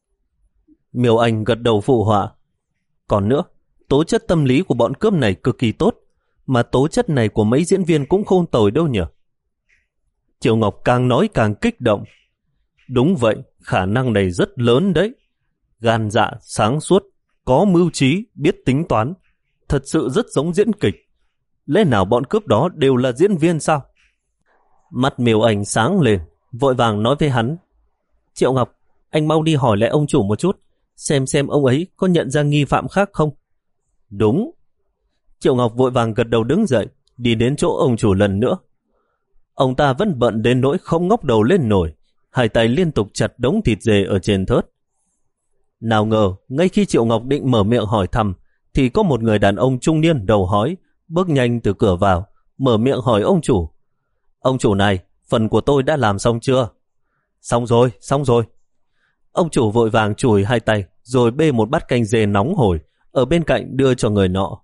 Miêu Anh gật đầu phụ họa. Còn nữa, tố chất tâm lý của bọn cướp này cực kỳ tốt, mà tố chất này của mấy diễn viên cũng không tồi đâu nhỉ? Triệu Ngọc càng nói càng kích động. Đúng vậy, khả năng này rất lớn đấy. Gan dạ, sáng suốt, có mưu trí, biết tính toán. Thật sự rất giống diễn kịch. Lẽ nào bọn cướp đó đều là diễn viên sao? Mắt Miêu Anh sáng lên, vội vàng nói với hắn. Triệu Ngọc, anh mau đi hỏi lại ông chủ một chút, xem xem ông ấy có nhận ra nghi phạm khác không. Đúng. Triệu Ngọc vội vàng gật đầu đứng dậy, đi đến chỗ ông chủ lần nữa. Ông ta vẫn bận đến nỗi không ngóc đầu lên nổi, hai tay liên tục chặt đống thịt dê ở trên thớt. Nào ngờ, ngay khi Triệu Ngọc định mở miệng hỏi thăm, thì có một người đàn ông trung niên đầu hói, bước nhanh từ cửa vào, mở miệng hỏi ông chủ. Ông chủ này, phần của tôi đã làm xong chưa? Xong rồi, xong rồi. Ông chủ vội vàng chùi hai tay, rồi bê một bát canh dê nóng hổi, ở bên cạnh đưa cho người nọ.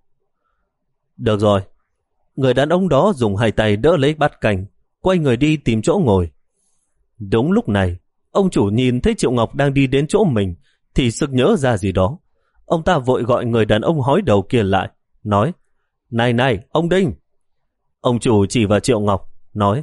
Được rồi. Người đàn ông đó dùng hai tay đỡ lấy bát canh, quay người đi tìm chỗ ngồi. Đúng lúc này, ông chủ nhìn thấy Triệu Ngọc đang đi đến chỗ mình, thì sực nhớ ra gì đó. Ông ta vội gọi người đàn ông hói đầu kia lại, nói, Này này, ông Đinh. Ông chủ chỉ vào Triệu Ngọc, nói,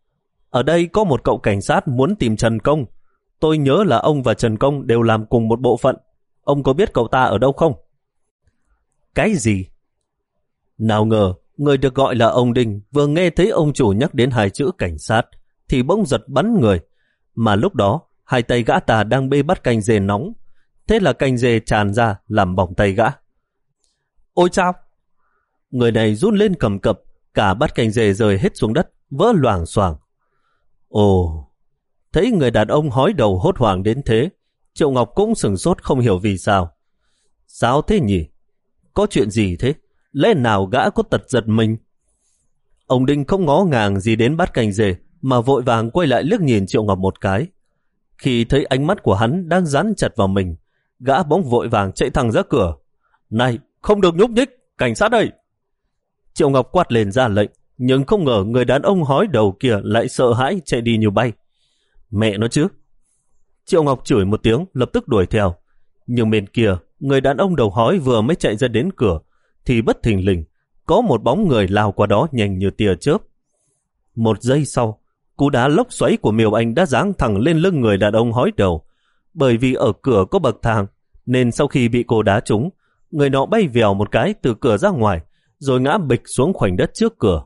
ở đây có một cậu cảnh sát muốn tìm Trần Công. Tôi nhớ là ông và Trần Công đều làm cùng một bộ phận. Ông có biết cậu ta ở đâu không? Cái gì? Nào ngờ, Người được gọi là ông Đinh vừa nghe thấy ông chủ nhắc đến hai chữ cảnh sát thì bỗng giật bắn người, mà lúc đó hai tay gã ta đang bê bắt canh dê nóng, thế là canh dê tràn ra làm bỏng tay gã. Ôi chao! Người này run lên cầm cập, cả bát canh dê rơi hết xuống đất, vỡ loảng xoảng. Ồ! Thấy người đàn ông hói đầu hốt hoảng đến thế, Triệu Ngọc cũng sửng sốt không hiểu vì sao. Sao thế nhỉ? Có chuyện gì thế? Lẽ nào gã có tật giật mình? Ông Đinh không ngó ngàng gì đến bát canh dê, mà vội vàng quay lại liếc nhìn Triệu Ngọc một cái. Khi thấy ánh mắt của hắn đang dán chặt vào mình, gã bỗng vội vàng chạy thẳng ra cửa. Này, không được nhúc nhích, cảnh sát đây! Triệu Ngọc quát lên ra lệnh, nhưng không ngờ người đàn ông hói đầu kia lại sợ hãi chạy đi như bay. Mẹ nó chứ! Triệu Ngọc chửi một tiếng, lập tức đuổi theo. Nhưng bên kia, người đàn ông đầu hói vừa mới chạy ra đến cửa, thì bất thình lình, có một bóng người lao qua đó nhanh như tia chớp. Một giây sau, cú đá lốc xoáy của Miêu Anh đã giáng thẳng lên lưng người đàn ông hói đầu. Bởi vì ở cửa có bậc thang, nên sau khi bị cô đá trúng, người nọ bay vèo một cái từ cửa ra ngoài, rồi ngã bịch xuống khoảnh đất trước cửa.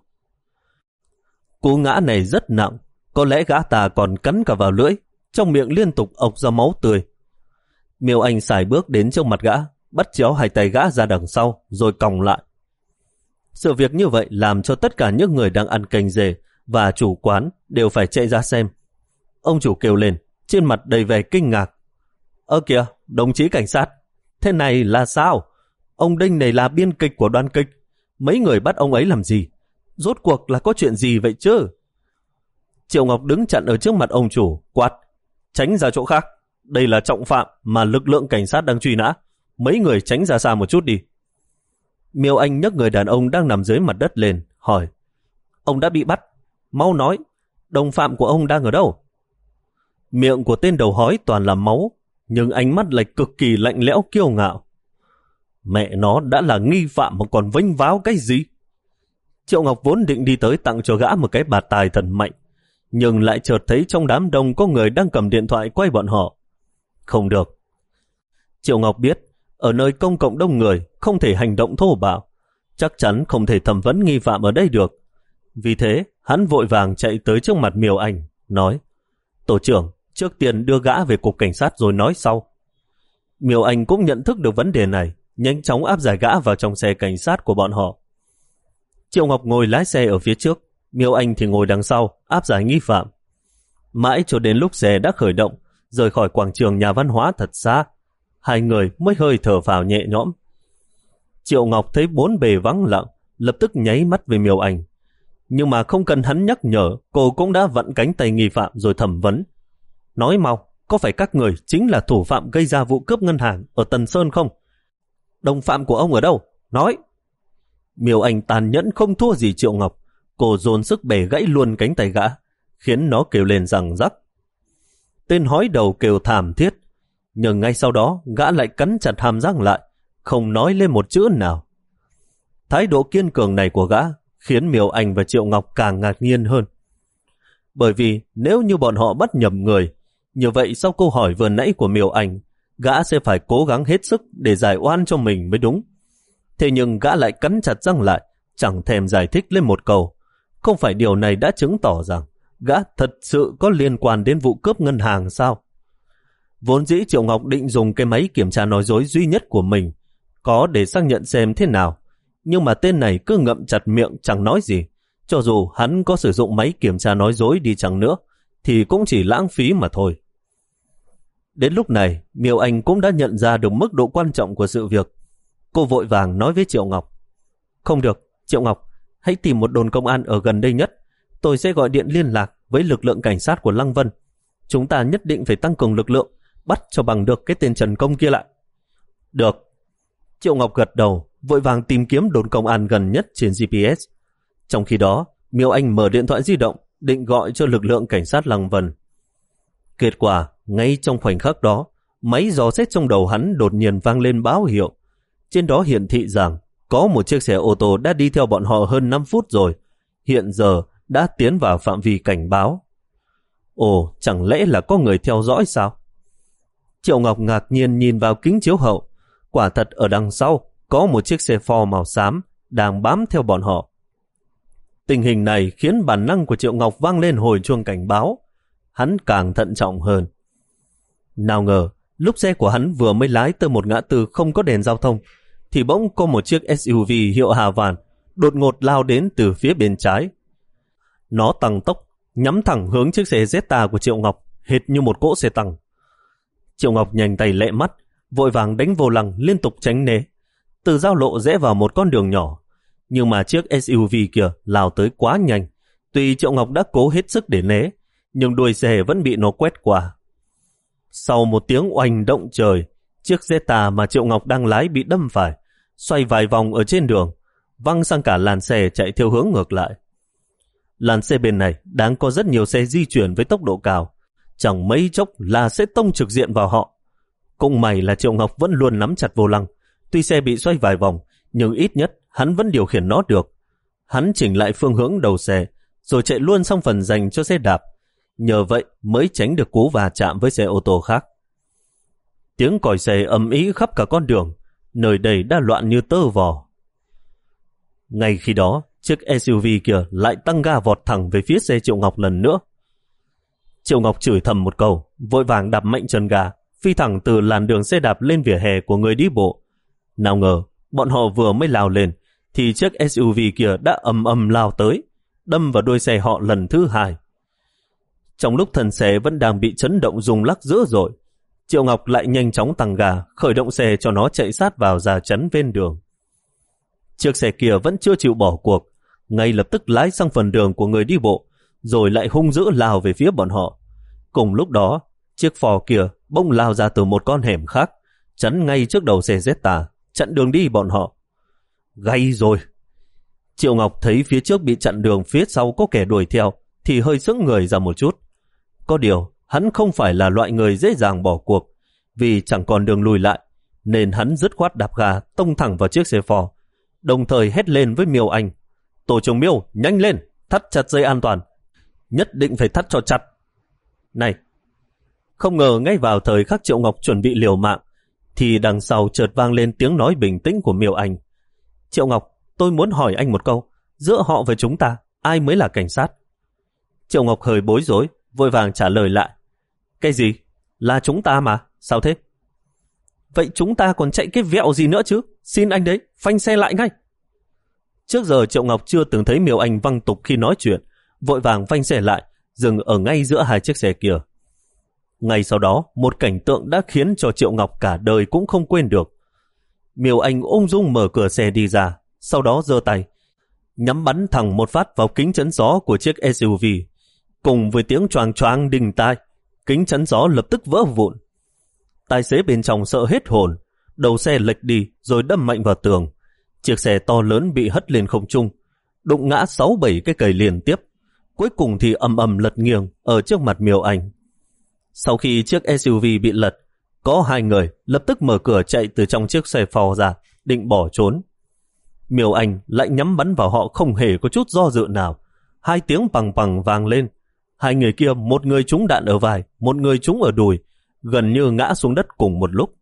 Cú ngã này rất nặng, có lẽ gã ta còn cắn cả vào lưỡi, trong miệng liên tục ộc ra máu tươi. Miêu Anh sải bước đến trước mặt gã, bắt chéo hai tay gã ra đằng sau, rồi còng lại. Sự việc như vậy làm cho tất cả những người đang ăn canh dê và chủ quán đều phải chạy ra xem. Ông chủ kêu lên, trên mặt đầy vẻ kinh ngạc. Ơ kìa, đồng chí cảnh sát, thế này là sao? Ông Đinh này là biên kịch của đoàn kịch. Mấy người bắt ông ấy làm gì? Rốt cuộc là có chuyện gì vậy chứ? Triệu Ngọc đứng chặn ở trước mặt ông chủ, quát. Tránh ra chỗ khác. Đây là trọng phạm mà lực lượng cảnh sát đang truy nã. Mấy người tránh ra xa một chút đi. Miêu Anh nhấc người đàn ông đang nằm dưới mặt đất lên, hỏi. Ông đã bị bắt. Mau nói, đồng phạm của ông đang ở đâu? Miệng của tên đầu hói toàn là máu, nhưng ánh mắt lại cực kỳ lạnh lẽo kiêu ngạo. Mẹ nó đã là nghi phạm mà còn vênh váo cái gì? Triệu Ngọc vốn định đi tới tặng cho gã một cái bạt tài thật mạnh, nhưng lại chợt thấy trong đám đông có người đang cầm điện thoại quay bọn họ. Không được. Triệu Ngọc biết, ở nơi công cộng đông người không thể hành động thô bạo, chắc chắn không thể thẩm vấn nghi phạm ở đây được. Vì thế, hắn vội vàng chạy tới trước mặt Miêu Anh, nói. Tổ trưởng, trước tiên đưa gã về cục cảnh sát rồi nói sau. Miêu Anh cũng nhận thức được vấn đề này, nhanh chóng áp giải gã vào trong xe cảnh sát của bọn họ. Triệu Ngọc ngồi lái xe ở phía trước, Miêu Anh thì ngồi đằng sau, áp giải nghi phạm. Mãi cho đến lúc xe đã khởi động, rời khỏi quảng trường nhà văn hóa thật xa, hai người mới hơi thở phào nhẹ nhõm. Triệu Ngọc thấy bốn bề vắng lặng, lập tức nháy mắt về Miêu Anh. Nhưng mà không cần hắn nhắc nhở, cô cũng đã vặn cánh tay nghi phạm rồi thẩm vấn. Nói mau, có phải các người chính là thủ phạm gây ra vụ cướp ngân hàng ở Tần Sơn không? Đồng phạm của ông ở đâu? Nói! Miêu Anh tàn nhẫn không thua gì Triệu Ngọc. Cô dồn sức bẻ gãy luôn cánh tay gã, khiến nó kêu lên rằng rắc. Tên hói đầu kêu thảm thiết, nhưng ngay sau đó gã lại cắn chặt hàm răng lại, không nói lên một chữ nào. Thái độ kiên cường này của gã khiến Miêu Anh và Triệu Ngọc càng ngạc nhiên hơn. Bởi vì nếu như bọn họ bắt nhầm người, như vậy sau câu hỏi vừa nãy của Miêu Anh, gã sẽ phải cố gắng hết sức để giải oan cho mình mới đúng. Thế nhưng gã lại cắn chặt răng lại, chẳng thèm giải thích lên một câu. Không phải điều này đã chứng tỏ rằng gã thật sự có liên quan đến vụ cướp ngân hàng sao? Vốn dĩ Triệu Ngọc định dùng cái máy kiểm tra nói dối duy nhất của mình, có để xác nhận xem thế nào. Nhưng mà tên này cứ ngậm chặt miệng chẳng nói gì. Cho dù hắn có sử dụng máy kiểm tra nói dối đi chăng nữa, thì cũng chỉ lãng phí mà thôi. Đến lúc này, Miêu Anh cũng đã nhận ra được mức độ quan trọng của sự việc. Cô vội vàng nói với Triệu Ngọc. Không được, Triệu Ngọc, hãy tìm một đồn công an ở gần đây nhất. Tôi sẽ gọi điện liên lạc với lực lượng cảnh sát của Lăng Vân. Chúng ta nhất định phải tăng cường lực lượng, bắt cho bằng được cái tên Trần Công kia lại. Được. Triệu Ngọc gật đầu, vội vàng tìm kiếm đồn công an gần nhất trên giê pê ét. Trong khi đó, Miêu Anh mở điện thoại di động, định gọi cho lực lượng cảnh sát Lăng Vân. Kết quả, ngay trong khoảnh khắc đó, máy dò xét trong đầu hắn đột nhiên vang lên báo hiệu. Trên đó hiển thị rằng có một chiếc xe ô tô đã đi theo bọn họ hơn năm phút rồi, hiện giờ đã tiến vào phạm vi cảnh báo. Ồ, chẳng lẽ là có người theo dõi sao? Triệu Ngọc ngạc nhiên nhìn vào kính chiếu hậu. Quả thật ở đằng sau có một chiếc xe Ford màu xám đang bám theo bọn họ. Tình hình này khiến bản năng của Triệu Ngọc vang lên hồi chuông cảnh báo. Hắn càng thận trọng hơn. Nào ngờ, lúc xe của hắn vừa mới lái tới một ngã tư không có đèn giao thông, thì bỗng có một chiếc ét u vê hiệu Havan đột ngột lao đến từ phía bên trái. Nó tăng tốc, nhắm thẳng hướng chiếc xe Jetta của Triệu Ngọc, hệt như một cỗ xe tăng. Triệu Ngọc nhanh tay lẹ mắt, vội vàng đánh vô lăng liên tục tránh né. Từ giao lộ rẽ vào một con đường nhỏ, nhưng mà chiếc ét u vê kia lao tới quá nhanh. Tuy Triệu Ngọc đã cố hết sức để né, nhưng đuôi xe vẫn bị nó quét qua. Sau một tiếng oanh động trời, chiếc Jetta mà Triệu Ngọc đang lái bị đâm phải, xoay vài vòng ở trên đường, văng sang cả làn xe chạy theo hướng ngược lại. Làn xe bên này đang có rất nhiều xe di chuyển với tốc độ cao, chẳng mấy chốc là sẽ tông trực diện vào họ. Cũng may là Triệu Ngọc vẫn luôn nắm chặt vô lăng, tuy xe bị xoay vài vòng, nhưng ít nhất hắn vẫn điều khiển nó được. Hắn chỉnh lại phương hướng đầu xe, rồi chạy luôn sang phần dành cho xe đạp. Nhờ vậy mới tránh được cú va chạm với xe ô tô khác. Tiếng còi xe ầm ĩ khắp cả con đường, nơi đây đã loạn như tơ vò. Ngay khi đó, chiếc ét u vê kia lại tăng ga vọt thẳng về phía xe Triệu Ngọc lần nữa. Triệu Ngọc chửi thầm một câu, vội vàng đạp mạnh chân ga, phi thẳng từ làn đường xe đạp lên vỉa hè của người đi bộ. Nào ngờ, bọn họ vừa mới lao lên, thì chiếc ét u vê kia đã ầm ầm lao tới, đâm vào đuôi xe họ lần thứ hai. Trong lúc thân xe vẫn đang bị chấn động rung lắc dữ dội, Triệu Ngọc lại nhanh chóng tăng ga, khởi động xe cho nó chạy sát vào rào chắn ven đường. Chiếc xe kia vẫn chưa chịu bỏ cuộc, ngay lập tức lái sang phần đường của người đi bộ, rồi lại hung dữ lao về phía bọn họ. Cùng lúc đó, chiếc Ford kia bỗng lao ra từ một con hẻm khác, chắn ngay trước đầu xe Jetta, chặn đường đi bọn họ. Gay rồi! Triệu Ngọc thấy phía trước bị chặn đường, phía sau có kẻ đuổi theo, thì hơi sững người ra một chút. Có điều, hắn không phải là loại người dễ dàng bỏ cuộc, vì chẳng còn đường lùi lại, nên hắn dứt khoát đạp ga tông thẳng vào chiếc xe Ford, đồng thời hét lên với Miêu Anh: "Tổ trưởng Miêu, nhanh lên, thắt chặt dây an toàn, nhất định phải thắt cho chặt." Này! Không ngờ ngay vào thời khắc Triệu Ngọc chuẩn bị liều mạng, thì đằng sau chợt vang lên tiếng nói bình tĩnh của Miêu Anh: "Triệu Ngọc, tôi muốn hỏi anh một câu, giữa họ với chúng ta, ai mới là cảnh sát?" Triệu Ngọc hơi bối rối, vội vàng trả lời lại: "Cái gì? Là chúng ta mà, sao thế?" "Vậy chúng ta còn chạy cái vẹo gì nữa chứ? Xin anh đấy, phanh xe lại ngay." Trước giờ Triệu Ngọc chưa từng thấy Miêu Anh văng tục khi nói chuyện, vội vàng phanh xe lại, dừng ở ngay giữa hai chiếc xe kia. Ngay sau đó, một cảnh tượng đã khiến cho Triệu Ngọc cả đời cũng không quên được. Miêu Anh ung dung mở cửa xe đi ra, sau đó giơ tay, nhắm bắn thẳng một phát vào kính chắn gió của chiếc ét u vê. Cùng với tiếng choang choang đinh tai, kính chắn gió lập tức vỡ vụn. Tài xế bên trong sợ hết hồn, đầu xe lệch đi rồi đâm mạnh vào tường. Chiếc xe to lớn bị hất lên không trung, đụng ngã sáu bảy cái cầy liên tiếp, cuối cùng thì ầm ầm lật nghiêng ở trước mặt Miêu Anh. Sau khi chiếc ét u vê bị lật, có hai người lập tức mở cửa chạy từ trong chiếc xe Ford ra, định bỏ trốn. Miêu Anh lại nhắm bắn vào họ không hề có chút do dự nào. Hai tiếng bằng bằng vang lên. Hai người kia, một người trúng đạn ở vai, một người trúng ở đùi, gần như ngã xuống đất cùng một lúc.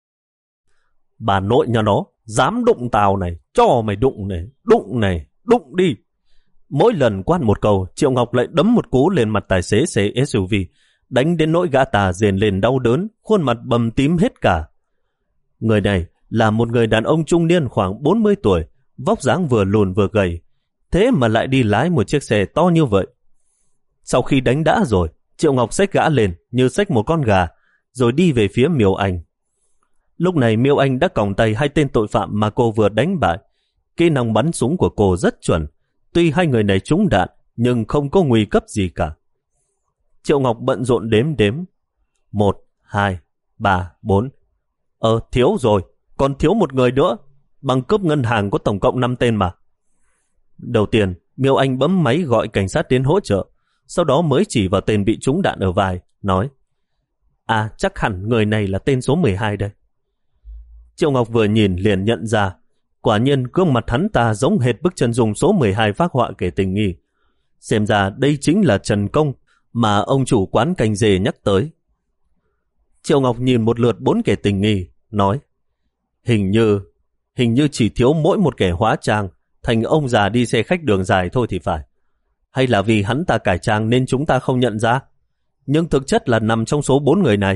"Bà nội nhà nó, dám đụng tao này, cho mày đụng này, đụng này, đụng đi." Mỗi lần quát một câu, Triệu Ngọc lại đấm một cú lên mặt tài xế xe ét u vê, đánh đến nỗi gã ta rền lên đau đớn, khuôn mặt bầm tím hết cả. Người này là một người đàn ông trung niên khoảng bốn mươi tuổi, vóc dáng vừa lùn vừa gầy, thế mà lại đi lái một chiếc xe to như vậy. Sau khi đánh đã rồi, Triệu Ngọc xách gã lên như xách một con gà, rồi đi về phía Miêu Anh. Lúc này Miêu Anh đã còng tay hai tên tội phạm mà cô vừa đánh bại. Kỹ năng bắn súng của cô rất chuẩn, tuy hai người này trúng đạn nhưng không có nguy cấp gì cả. Triệu Ngọc bận rộn đếm đếm. Một, hai, ba, bốn. Ờ, thiếu rồi, còn thiếu một người nữa. Băng cướp ngân hàng có tổng cộng năm tên mà. Đầu tiên, Miêu Anh bấm máy gọi cảnh sát đến hỗ trợ, sau đó mới chỉ vào tên bị trúng đạn ở vai, nói: "À, chắc hẳn người này là tên số mười hai đây." Triệu Ngọc vừa nhìn liền nhận ra, quả nhiên gương mặt hắn ta giống hệt bức chân dung số mười hai phác họa kẻ tình nghi. Xem ra đây chính là Trần Công mà ông chủ quán canh dê nhắc tới. Triệu Ngọc nhìn một lượt bốn kẻ tình nghi, nói: Hình như, hình như chỉ thiếu mỗi một kẻ hóa trang thành ông già đi xe khách đường dài thôi thì phải. Hay là vì hắn ta cải trang nên chúng ta không nhận ra, nhưng thực chất là nằm trong số bốn người này.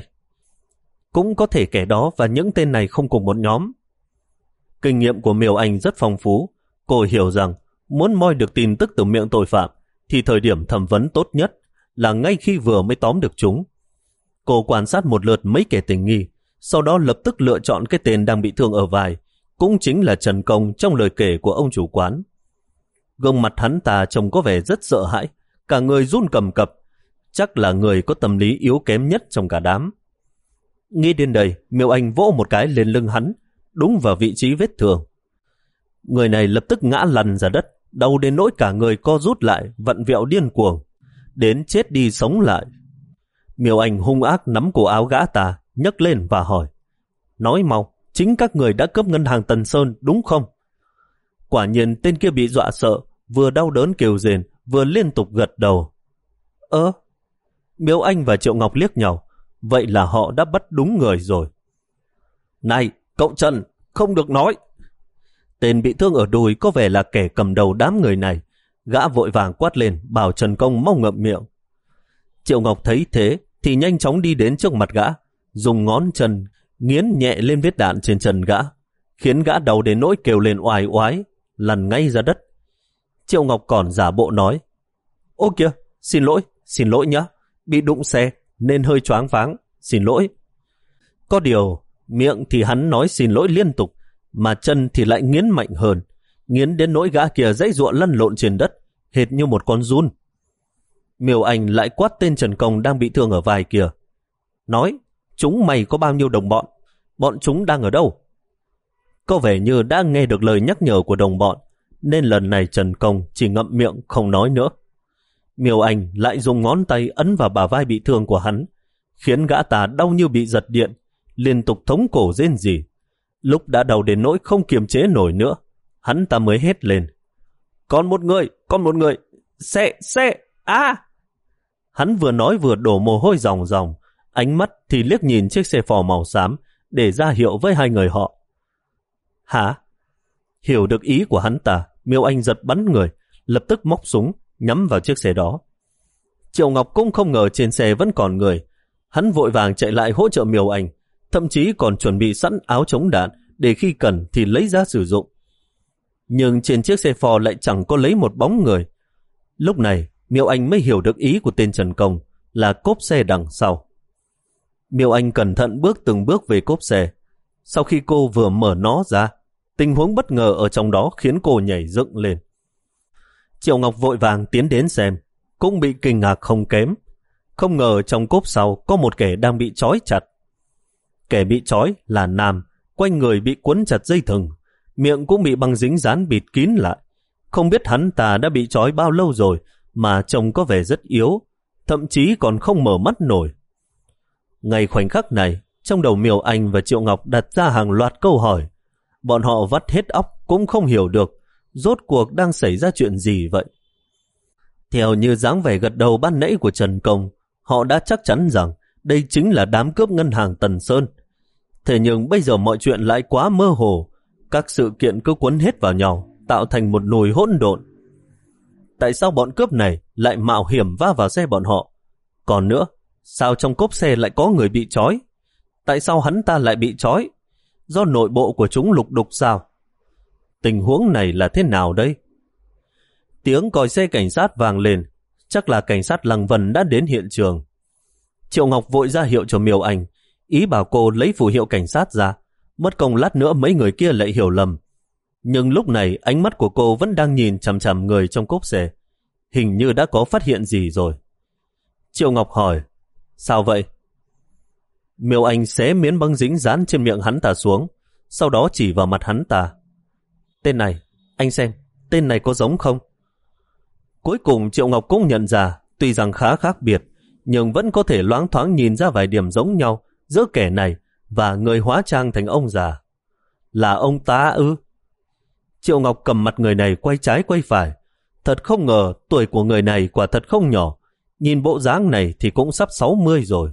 Cũng có thể kẻ đó và những tên này không cùng một nhóm. Kinh nghiệm của Miêu Anh rất phong phú. Cô hiểu rằng muốn moi được tin tức từ miệng tội phạm thì thời điểm thẩm vấn tốt nhất là ngay khi vừa mới tóm được chúng. Cô quan sát một lượt mấy kẻ tình nghi, sau đó lập tức lựa chọn cái tên đang bị thương ở vai, cũng chính là Trần Công trong lời kể của ông chủ quán. Gương mặt hắn ta trông có vẻ rất sợ hãi, cả người run cầm cập, chắc là người có tâm lý yếu kém nhất trong cả đám. Nghĩ đến đây, Miêu Anh vỗ một cái lên lưng hắn, đúng vào vị trí vết thương. Người này lập tức ngã lăn ra đất, đau đến nỗi cả người co rút lại, vặn vẹo điên cuồng, đến chết đi sống lại. Miêu Anh hung ác nắm cổ áo gã ta, nhấc lên và hỏi: nói mau, chính các người đã cướp ngân hàng Tần Sơn đúng không? Quả nhiên tên kia bị dọa sợ, vừa đau đớn kêu rền, vừa liên tục gật đầu. Ơ, Miêu Anh và Triệu Ngọc liếc nhau, vậy là họ đã bắt đúng người rồi. Này, cậu Trần, không được nói. Tên bị thương ở đùi có vẻ là kẻ cầm đầu đám người này. Gã vội vàng quát lên, bảo Trần Công mau ngậm miệng. Triệu Ngọc thấy thế thì nhanh chóng đi đến trước mặt gã, dùng ngón chân nghiến nhẹ lên vết đạn trên chân gã, khiến gã đau đến nỗi kêu lên oai oái, lăn ngay ra đất. Triệu Ngọc còn giả bộ nói: Ô kìa, xin lỗi, xin lỗi nhá, bị đụng xe nên hơi choáng váng, xin lỗi. Có điều, miệng thì hắn nói xin lỗi liên tục, mà chân thì lại nghiến mạnh hơn, nghiến đến nỗi gã kia dãy giụa lăn lộn trên đất, hệt như một con giun. Miêu Anh lại quát tên Trần Công đang bị thương ở vai kia, nói: chúng mày có bao nhiêu đồng bọn? Bọn chúng đang ở đâu? Có vẻ như đã nghe được lời nhắc nhở của đồng bọn, nên lần này Trần Công chỉ ngậm miệng không nói nữa. Miêu Anh lại dùng ngón tay ấn vào bả vai bị thương của hắn, khiến gã ta đau như bị giật điện, liên tục thống cổ rên rỉ. Lúc đã đau đến nỗi không kiềm chế nổi nữa, hắn ta mới hét lên: Còn một người, còn một người, xe, xe, à! Hắn vừa nói vừa đổ mồ hôi ròng ròng, ánh mắt thì liếc nhìn chiếc xe phò màu xám để ra hiệu với hai người họ. Hả? Hiểu được ý của hắn ta, Miêu Anh giật bắn người, lập tức móc súng nhắm vào chiếc xe đó. Triệu Ngọc cũng không ngờ trên xe vẫn còn người. Hắn vội vàng chạy lại hỗ trợ Miêu Anh, thậm chí còn chuẩn bị sẵn áo chống đạn để khi cần thì lấy ra sử dụng. Nhưng trên chiếc xe phò lại chẳng có lấy một bóng người. Lúc này Miêu Anh mới hiểu được ý của tên Trần Công là cốp xe đằng sau. Miêu Anh cẩn thận bước từng bước về cốp xe. Sau khi cô vừa mở nó ra, tình huống bất ngờ ở trong đó khiến cô nhảy dựng lên. Triệu Ngọc vội vàng tiến đến xem, cũng bị kinh ngạc không kém. Không ngờ trong cốp sau có một kẻ đang bị trói chặt. Kẻ bị trói là nam, quanh người bị quấn chặt dây thừng, miệng cũng bị băng dính dán bịt kín lại. Không biết hắn ta đã bị trói bao lâu rồi mà trông có vẻ rất yếu, thậm chí còn không mở mắt nổi. Ngay khoảnh khắc này, trong đầu Miêu Anh và Triệu Ngọc đặt ra hàng loạt câu hỏi. Bọn họ vắt hết óc cũng không hiểu được rốt cuộc đang xảy ra chuyện gì vậy. Theo như dáng vẻ gật đầu ban nãy của Trần Công, họ đã chắc chắn rằng đây chính là đám cướp ngân hàng Tần Sơn. Thế nhưng bây giờ mọi chuyện lại quá mơ hồ, các sự kiện cứ quấn hết vào nhau, tạo thành một nồi hỗn độn. Tại sao bọn cướp này lại mạo hiểm va vào xe bọn họ? Còn nữa, sao trong cốp xe lại có người bị trói? Tại sao hắn ta lại bị trói? Do nội bộ của chúng lục đục sao? Tình huống này là thế nào đây? Tiếng còi xe cảnh sát vang lên, chắc là cảnh sát Lăng Vân đã đến hiện trường. Triệu Ngọc vội ra hiệu cho Miêu Anh, ý bảo cô lấy phù hiệu cảnh sát ra, mất công lát nữa mấy người kia lại hiểu lầm. Nhưng lúc này ánh mắt của cô vẫn đang nhìn chằm chằm người trong cốp xe, hình như đã có phát hiện gì rồi. Triệu Ngọc hỏi: sao vậy? Miêu Anh xé miếng băng dính dán trên miệng hắn ta xuống, sau đó chỉ vào mặt hắn ta. Tên này, anh xem, tên này có giống không? Cuối cùng Triệu Ngọc cũng nhận ra, tuy rằng khá khác biệt, nhưng vẫn có thể loáng thoáng nhìn ra vài điểm giống nhau giữa kẻ này và người hóa trang thành ông già. Là ông ta ư? Triệu Ngọc cầm mặt người này quay trái quay phải. Thật không ngờ tuổi của người này quả thật không nhỏ, nhìn bộ dáng này thì cũng sắp sáu mươi rồi.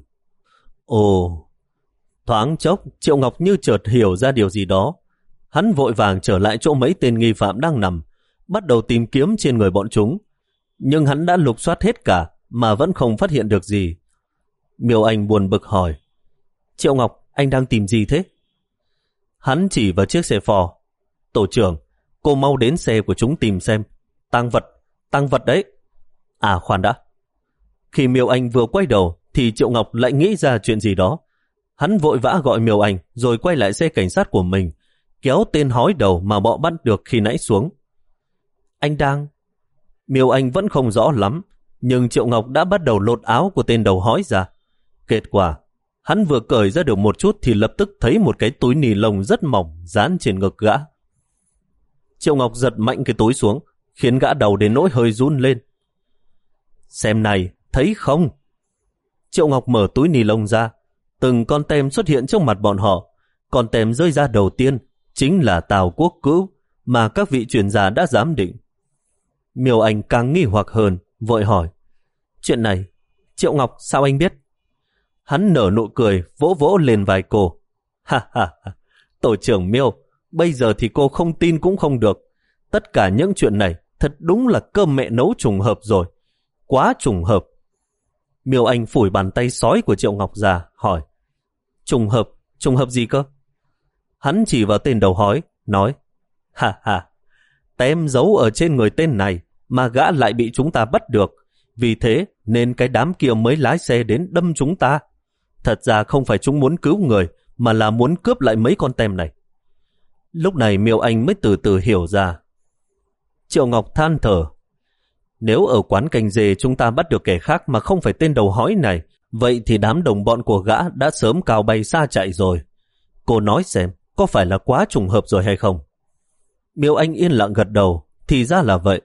Ồ, thoáng chốc Triệu Ngọc như chợt hiểu ra điều gì đó. Hắn vội vàng trở lại chỗ mấy tên nghi phạm đang nằm, bắt đầu tìm kiếm trên người bọn chúng. Nhưng hắn đã lục soát hết cả mà vẫn không phát hiện được gì. Miêu Anh buồn bực hỏi, Triệu Ngọc, anh đang tìm gì thế? Hắn chỉ vào chiếc xe Ford. Tổ trưởng, cô mau đến xe của chúng tìm xem. Tang vật, tang vật đấy. À khoan đã. Khi Miêu Anh vừa quay đầu thì Triệu Ngọc lại nghĩ ra chuyện gì đó. Hắn vội vã gọi Miêu Anh rồi quay lại xe cảnh sát của mình, kéo tên hói đầu mà bọ bắt được khi nãy xuống. Anh đang... Miêu Anh vẫn không rõ lắm, nhưng Triệu Ngọc đã bắt đầu lột áo của tên đầu hói ra. Kết quả, hắn vừa cởi ra được một chút thì lập tức thấy một cái túi nì lông rất mỏng dán trên ngực gã. Triệu Ngọc giật mạnh cái túi xuống, khiến gã đầu đến nỗi hơi run lên. Xem này, thấy không? Triệu Ngọc mở túi nì lông ra, từng con tem xuất hiện trước mặt bọn họ. Con tem rơi ra đầu tiên chính là Tào Quốc Cữu mà các vị chuyên gia đã giám định. Miêu Anh càng nghi hoặc hơn, vội hỏi, chuyện này, Triệu Ngọc sao anh biết? Hắn nở nụ cười, vỗ vỗ lên vai cô. Ha ha ha, tổ trưởng Miêu, bây giờ thì cô không tin cũng không được. Tất cả những chuyện này thật đúng là cơm mẹ nấu trùng hợp rồi. Quá trùng hợp. Miêu Anh phủi bàn tay sói của Triệu Ngọc ra, hỏi, trùng hợp, trùng hợp gì cơ? Hắn chỉ vào tên đầu hói, nói, ha ha, tem giấu ở trên người tên này mà gã lại bị chúng ta bắt được. Vì thế nên cái đám kia mới lái xe đến đâm chúng ta. Thật ra không phải chúng muốn cứu người, mà là muốn cướp lại mấy con tem này. Lúc này Miêu Anh mới từ từ hiểu ra. Triệu Ngọc than thở, nếu ở quán canh dê chúng ta bắt được kẻ khác mà không phải tên đầu hói này, vậy thì đám đồng bọn của gã đã sớm cao bay xa chạy rồi. Cô nói xem, có phải là quá trùng hợp rồi hay không? Miêu Anh yên lặng gật đầu, thì ra là vậy.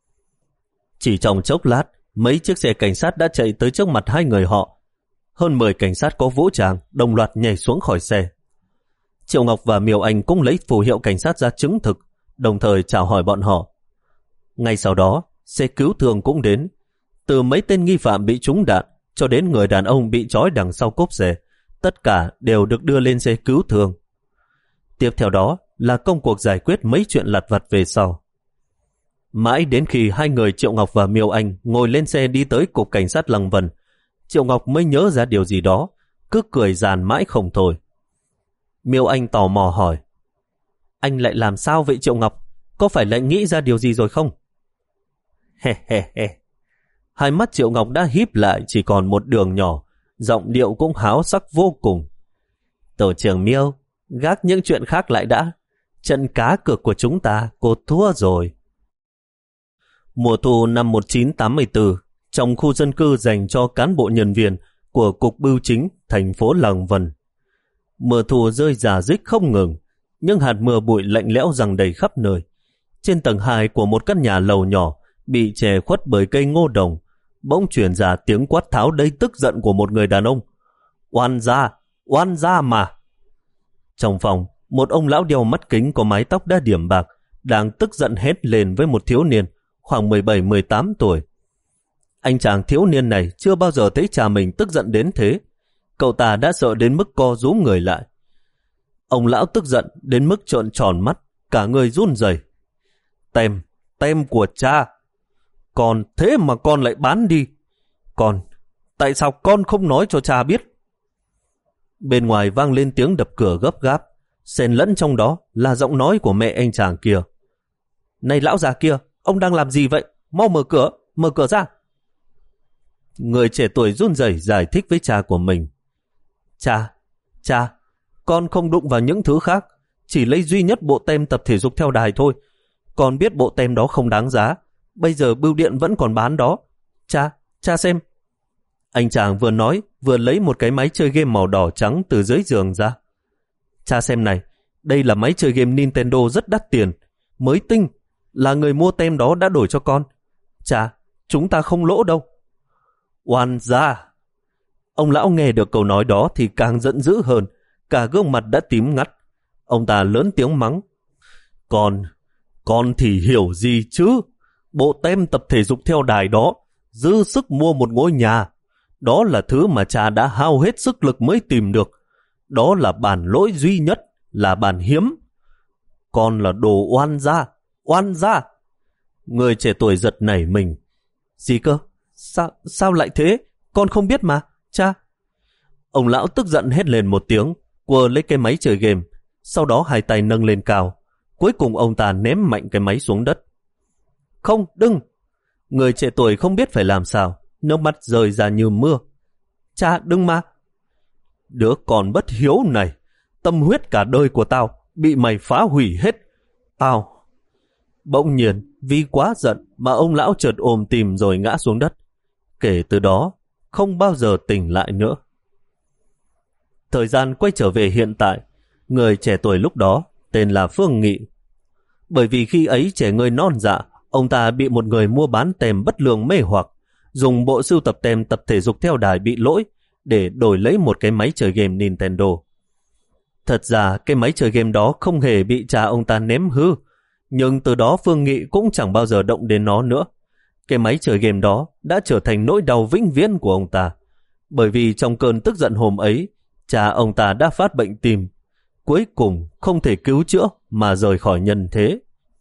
Chỉ trong chốc lát, mấy chiếc xe cảnh sát đã chạy tới trước mặt hai người họ. Hơn mười cảnh sát có vũ trang đồng loạt nhảy xuống khỏi xe. Triệu Ngọc và Miêu Anh cũng lấy phù hiệu cảnh sát ra chứng thực, đồng thời chào hỏi bọn họ. Ngay sau đó, xe cứu thương cũng đến. Từ mấy tên nghi phạm bị trúng đạn cho đến người đàn ông bị trói đằng sau cốp xe, tất cả đều được đưa lên xe cứu thương. Tiếp theo đó là công cuộc giải quyết mấy chuyện lặt vặt về sau. Mãi đến khi hai người Triệu Ngọc và Miêu Anh ngồi lên xe đi tới cục cảnh sát Lăng Vân, Triệu Ngọc mới nhớ ra điều gì đó, cứ cười giàn mãi không thôi. Miêu Anh tò mò hỏi, anh lại làm sao vậy Triệu Ngọc? Có phải lại nghĩ ra điều gì rồi không? He he he. Hai mắt Triệu Ngọc đã híp lại chỉ còn một đường nhỏ, giọng điệu cũng háo sắc vô cùng. Tổ trưởng Miêu, gác những chuyện khác lại đã. Trận cá cược của chúng ta, cô thua rồi. Mùa thu năm một nghìn chín trăm tám mươi tư, trong khu dân cư dành cho cán bộ nhân viên của Cục Bưu chính thành phố Lăng Vân. Mưa thu rơi rả rích không ngừng, những hạt mưa bụi lạnh lẽo giăng đầy khắp nơi. Trên tầng hai của một căn nhà lầu nhỏ bị che khuất bởi cây ngô đồng, bỗng truyền ra tiếng quát tháo đầy tức giận của một người đàn ông. Oan gia, oan gia mà! Trong phòng, một ông lão đeo mắt kính có mái tóc đã điểm bạc đang tức giận hét lên với một thiếu niên khoảng mười bảy mười tám tuổi. Anh chàng thiếu niên này chưa bao giờ thấy cha mình tức giận đến thế. Cậu ta đã sợ đến mức co rúm người lại. Ông lão tức giận đến mức trợn tròn mắt, cả người run rẩy. Tem, tem của cha. Còn thế mà con lại bán đi. Con, tại sao con không nói cho cha biết? Bên ngoài vang lên tiếng đập cửa gấp gáp, xen lẫn trong đó là giọng nói của mẹ anh chàng kia. Này lão già kia, ông đang làm gì vậy? Mau mở cửa, mở cửa ra. Người trẻ tuổi run rẩy giải thích với cha của mình. Cha, cha, con không đụng vào những thứ khác, chỉ lấy duy nhất bộ tem tập thể dục theo đài thôi. Con biết bộ tem đó không đáng giá, bây giờ bưu điện vẫn còn bán đó. Cha, cha xem. Anh chàng vừa nói vừa lấy một cái máy chơi game màu đỏ trắng từ dưới giường ra. Cha xem này, đây là máy chơi game Nintendo rất đắt tiền, mới tinh, là người mua tem đó đã đổi cho con. Cha, chúng ta không lỗ đâu. Oan gia! Ông lão nghe được câu nói đó thì càng giận dữ hơn, cả gương mặt đã tím ngắt. Ông ta lớn tiếng mắng. Con, con thì hiểu gì chứ? Bộ tem tập thể dục theo đài đó, dư sức mua một ngôi nhà. Đó là thứ mà cha đã hao hết sức lực mới tìm được. Đó là bản lỗi duy nhất, là bản hiếm. Con là đồ oan gia, oan gia. Người trẻ tuổi giật nảy mình. Gì cơ? Sao, sao lại thế? Con không biết mà, cha. Ông lão tức giận hét lên một tiếng, quơ lấy cái máy chơi game, sau đó hai tay nâng lên cao. Cuối cùng ông ta ném mạnh cái máy xuống đất. Không, đừng! Người trẻ tuổi không biết phải làm sao, nước mắt rơi ra như mưa. Cha, đừng mà! Đứa con bất hiếu này, tâm huyết cả đời của tao bị mày phá hủy hết. Tao... Bỗng nhiên, vì quá giận mà ông lão chợt ôm tìm rồi ngã xuống đất. Kể từ đó, không bao giờ tỉnh lại nữa. Thời gian quay trở về hiện tại, người trẻ tuổi lúc đó tên là Phương Nghị. Bởi vì khi ấy trẻ người non dạ, ông ta bị một người mua bán tem bất lương mê hoặc, dùng bộ sưu tập tem tập thể dục theo đài bị lỗi để đổi lấy một cái máy chơi game Nintendo. Thật ra cái máy chơi game đó không hề bị cha ông ta ném hư, nhưng từ đó Phương Nghị cũng chẳng bao giờ động đến nó nữa. Cái máy chơi game đó đã trở thành nỗi đau vĩnh viễn của ông ta, bởi vì trong cơn tức giận hôm ấy, cha ông ta đã phát bệnh tim, cuối cùng không thể cứu chữa mà rời khỏi nhân thế.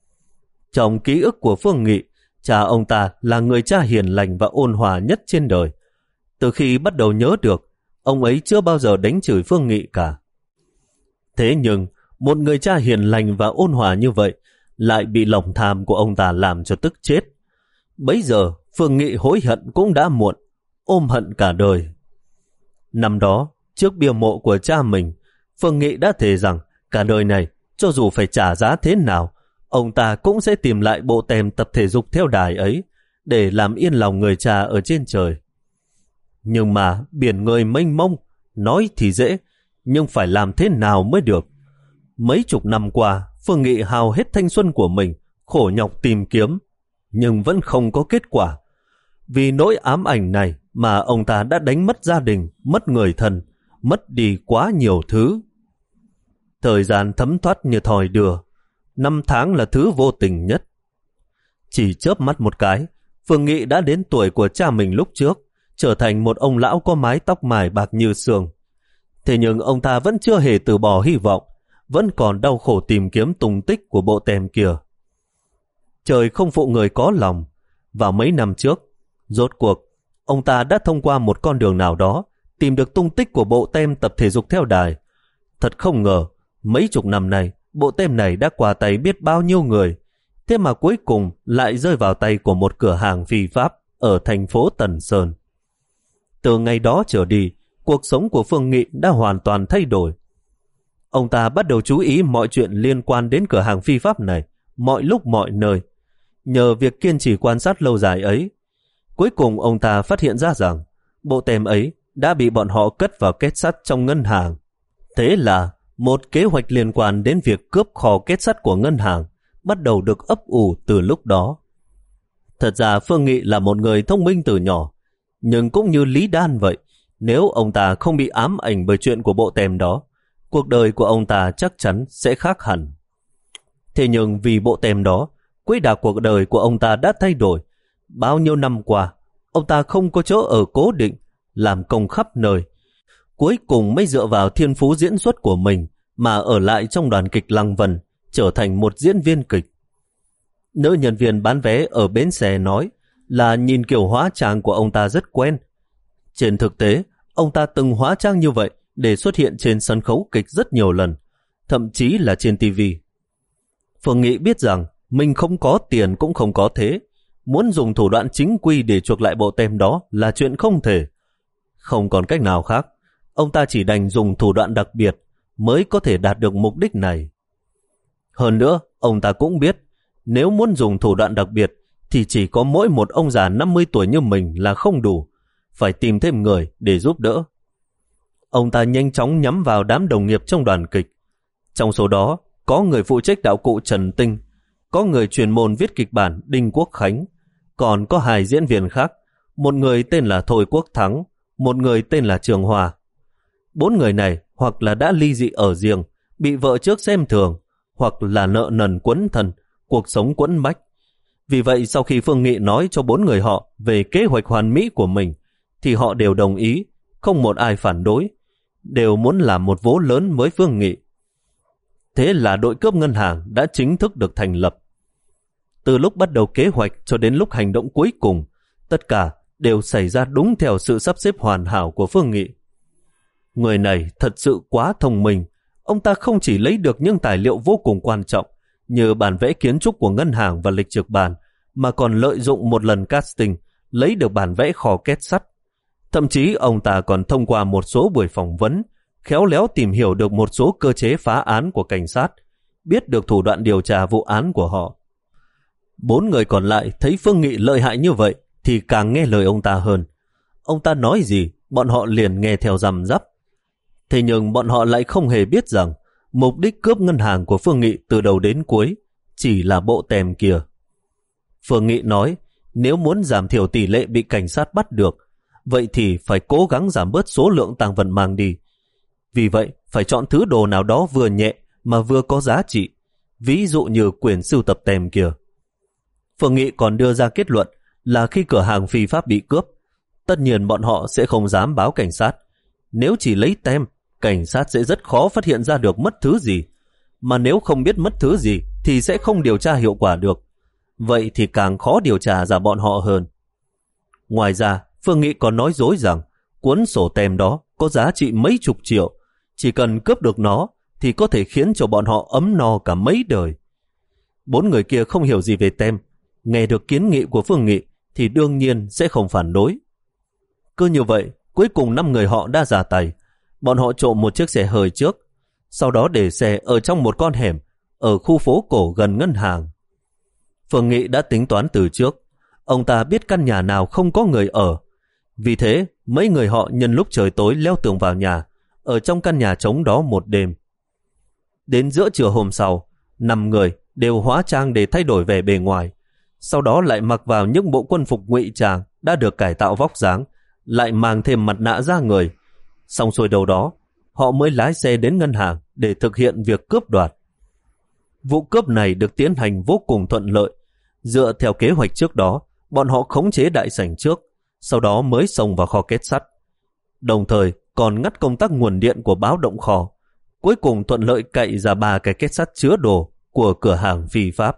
Trong ký ức của Phương Nghị, cha ông ta là người cha hiền lành và ôn hòa nhất trên đời. Từ khi bắt đầu nhớ được, ông ấy chưa bao giờ đánh chửi Phương Nghị cả. Thế nhưng, một người cha hiền lành và ôn hòa như vậy lại bị lòng tham của ông ta làm cho tức chết. Bấy giờ, Phương Nghị hối hận cũng đã muộn, ôm hận cả đời. Năm đó, trước bia mộ của cha mình, Phương Nghị đã thề rằng cả đời này, cho dù phải trả giá thế nào, ông ta cũng sẽ tìm lại bộ tem tập thể dục theo đài ấy để làm yên lòng người cha ở trên trời. Nhưng mà biển người mênh mông, nói thì dễ, nhưng phải làm thế nào mới được. Mấy chục năm qua, Phương Nghị hao hết thanh xuân của mình, khổ nhọc tìm kiếm, nhưng vẫn không có kết quả. Vì nỗi ám ảnh này mà ông ta đã đánh mất gia đình, mất người thân, mất đi quá nhiều thứ. Thời gian thấm thoát như thoi đưa, năm tháng là thứ vô tình nhất. Chỉ chớp mắt một cái, Phương Nghị đã đến tuổi của cha mình lúc trước, trở thành một ông lão có mái tóc mài bạc như sương. Thế nhưng ông ta vẫn chưa hề từ bỏ hy vọng, vẫn còn đau khổ tìm kiếm tung tích của bộ tem kia. Trời không phụ người có lòng, vào mấy năm trước, rốt cuộc, ông ta đã thông qua một con đường nào đó tìm được tung tích của bộ tem tập thể dục theo đài. Thật không ngờ, mấy chục năm nay, bộ tem này đã qua tay biết bao nhiêu người, thế mà cuối cùng lại rơi vào tay của một cửa hàng phi pháp ở thành phố Tần Sơn. Từ ngày đó trở đi, cuộc sống của Phương Nghị đã hoàn toàn thay đổi. Ông ta bắt đầu chú ý mọi chuyện liên quan đến cửa hàng phi pháp này, mọi lúc mọi nơi. Nhờ việc kiên trì quan sát lâu dài ấy, cuối cùng ông ta phát hiện ra rằng bộ tem ấy đã bị bọn họ cất vào kết sắt trong ngân hàng. Thế là một kế hoạch liên quan đến việc cướp kho kết sắt của ngân hàng bắt đầu được ấp ủ từ lúc đó. Thật ra Phương Nghị là một người thông minh từ nhỏ, nhưng cũng như Lý Đan vậy, nếu ông ta không bị ám ảnh bởi chuyện của bộ tem đó, cuộc đời của ông ta chắc chắn sẽ khác hẳn. Thế nhưng vì bộ tem đó, quỹ đạo cuộc đời của ông ta đã thay đổi. Bao nhiêu năm qua, ông ta không có chỗ ở cố định, làm công khắp nơi. Cuối cùng mới dựa vào thiên phú diễn xuất của mình mà ở lại trong đoàn kịch Lăng Vân, trở thành một diễn viên kịch. Nữ nhân viên bán vé ở bến xe nói là nhìn kiểu hóa trang của ông ta rất quen. Trên thực tế, ông ta từng hóa trang như vậy để xuất hiện trên sân khấu kịch rất nhiều lần, thậm chí là trên ti vi. Phương Nghị biết rằng mình không có tiền cũng không có thế, muốn dùng thủ đoạn chính quy để chuộc lại bộ tem đó là chuyện không thể. Không còn cách nào khác, ông ta chỉ đành dùng thủ đoạn đặc biệt mới có thể đạt được mục đích này. Hơn nữa, ông ta cũng biết, nếu muốn dùng thủ đoạn đặc biệt thì chỉ có mỗi một ông già năm mươi tuổi như mình là không đủ, phải tìm thêm người để giúp đỡ. Ông ta nhanh chóng nhắm vào đám đồng nghiệp trong đoàn kịch. Trong số đó, có người phụ trách đạo cụ Trần Tinh, có người chuyên môn viết kịch bản Đinh Quốc Khánh, còn có hai diễn viên khác, một người tên là Thôi Quốc Thắng, một người tên là Trường Hòa. Bốn người này hoặc là đã ly dị ở riêng, bị vợ trước xem thường, hoặc là nợ nần quấn thân, cuộc sống quẫn bách. Vì vậy sau khi Phương Nghị nói cho bốn người họ về kế hoạch hoàn mỹ của mình, thì họ đều đồng ý, không một ai phản đối, đều muốn làm một vố lớn với Phương Nghị. Thế là đội cướp ngân hàng đã chính thức được thành lập. Từ lúc bắt đầu kế hoạch cho đến lúc hành động cuối cùng, tất cả đều xảy ra đúng theo sự sắp xếp hoàn hảo của Phương Nghị. Người này thật sự quá thông minh. Ông ta không chỉ lấy được những tài liệu vô cùng quan trọng như bản vẽ kiến trúc của ngân hàng và lịch trực bàn, mà còn lợi dụng một lần casting lấy được bản vẽ kho két sắt. Thậm chí ông ta còn thông qua một số buổi phỏng vấn khéo léo tìm hiểu được một số cơ chế phá án của cảnh sát, biết được thủ đoạn điều tra vụ án của họ. Bốn người còn lại thấy Phương Nghị lợi hại như vậy thì càng nghe lời ông ta hơn. Ông ta nói gì, bọn họ liền nghe theo răm rắp. Thế nhưng bọn họ lại không hề biết rằng mục đích cướp ngân hàng của Phương Nghị từ đầu đến cuối chỉ là bộ tem kia. Phương Nghị nói, nếu muốn giảm thiểu tỷ lệ bị cảnh sát bắt được, vậy thì phải cố gắng giảm bớt số lượng tàng vật mang đi. Vì vậy, phải chọn thứ đồ nào đó vừa nhẹ mà vừa có giá trị, ví dụ như quyển sưu tập tem kia. Phương Nghị còn đưa ra kết luận là khi cửa hàng phi pháp bị cướp, tất nhiên bọn họ sẽ không dám báo cảnh sát. Nếu chỉ lấy tem, cảnh sát sẽ rất khó phát hiện ra được mất thứ gì, mà nếu không biết mất thứ gì thì sẽ không điều tra hiệu quả được. Vậy thì càng khó điều tra ra bọn họ hơn. Ngoài ra, Phương Nghị còn nói dối rằng cuốn sổ tem đó có giá trị mấy chục triệu, chỉ cần cướp được nó thì có thể khiến cho bọn họ ấm no cả mấy đời. Bốn người kia không hiểu gì về tem, nghe được kiến nghị của Phương Nghị thì đương nhiên sẽ không phản đối. Cứ như vậy, cuối cùng năm người họ đã ra tay. Bọn họ trộm một chiếc xe hơi trước, sau đó để xe ở trong một con hẻm ở khu phố cổ gần ngân hàng. Phương Nghị đã tính toán từ trước, ông ta biết căn nhà nào không có người ở. Vì thế, mấy người họ nhân lúc trời tối leo tường vào nhà, ở trong căn nhà trống đó một đêm. Đến giữa trưa hôm sau, năm người đều hóa trang để thay đổi vẻ bề ngoài, sau đó lại mặc vào những bộ quân phục ngụy trang đã được cải tạo vóc dáng, lại mang thêm mặt nạ ra người. Xong xuôi đầu đó, họ mới lái xe đến ngân hàng để thực hiện việc cướp đoạt. Vụ cướp này được tiến hành vô cùng thuận lợi. Dựa theo kế hoạch trước đó, bọn họ khống chế đại sảnh trước, sau đó mới xông vào kho két sắt. Đồng thời còn ngắt công tắc nguồn điện của báo động kho. Cuối cùng thuận lợi cậy ra ba cái két sắt chứa đồ của cửa hàng phi pháp.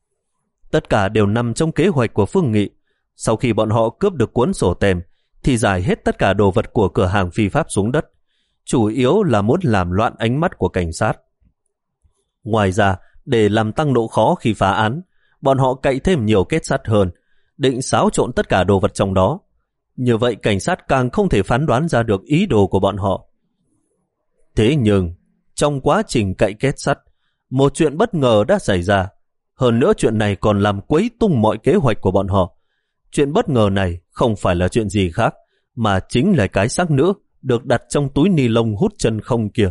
Tất cả đều nằm trong kế hoạch của Phương Nghị. Sau khi bọn họ cướp được cuốn sổ tem thì giải hết tất cả đồ vật của cửa hàng phi pháp xuống đất, chủ yếu là muốn làm loạn ánh mắt của cảnh sát. Ngoài ra, để làm tăng độ khó khi phá án, bọn họ cậy thêm nhiều két sắt hơn, định xáo trộn tất cả đồ vật trong đó. Như vậy cảnh sát càng không thể phán đoán ra được ý đồ của bọn họ. Thế nhưng, trong quá trình cậy két sắt, một chuyện bất ngờ đã xảy ra. Hơn nữa chuyện này còn làm quấy tung mọi kế hoạch của bọn họ. Chuyện bất ngờ này không phải là chuyện gì khác, mà chính là cái xác nữ được đặt trong túi ni lông hút chân không kia.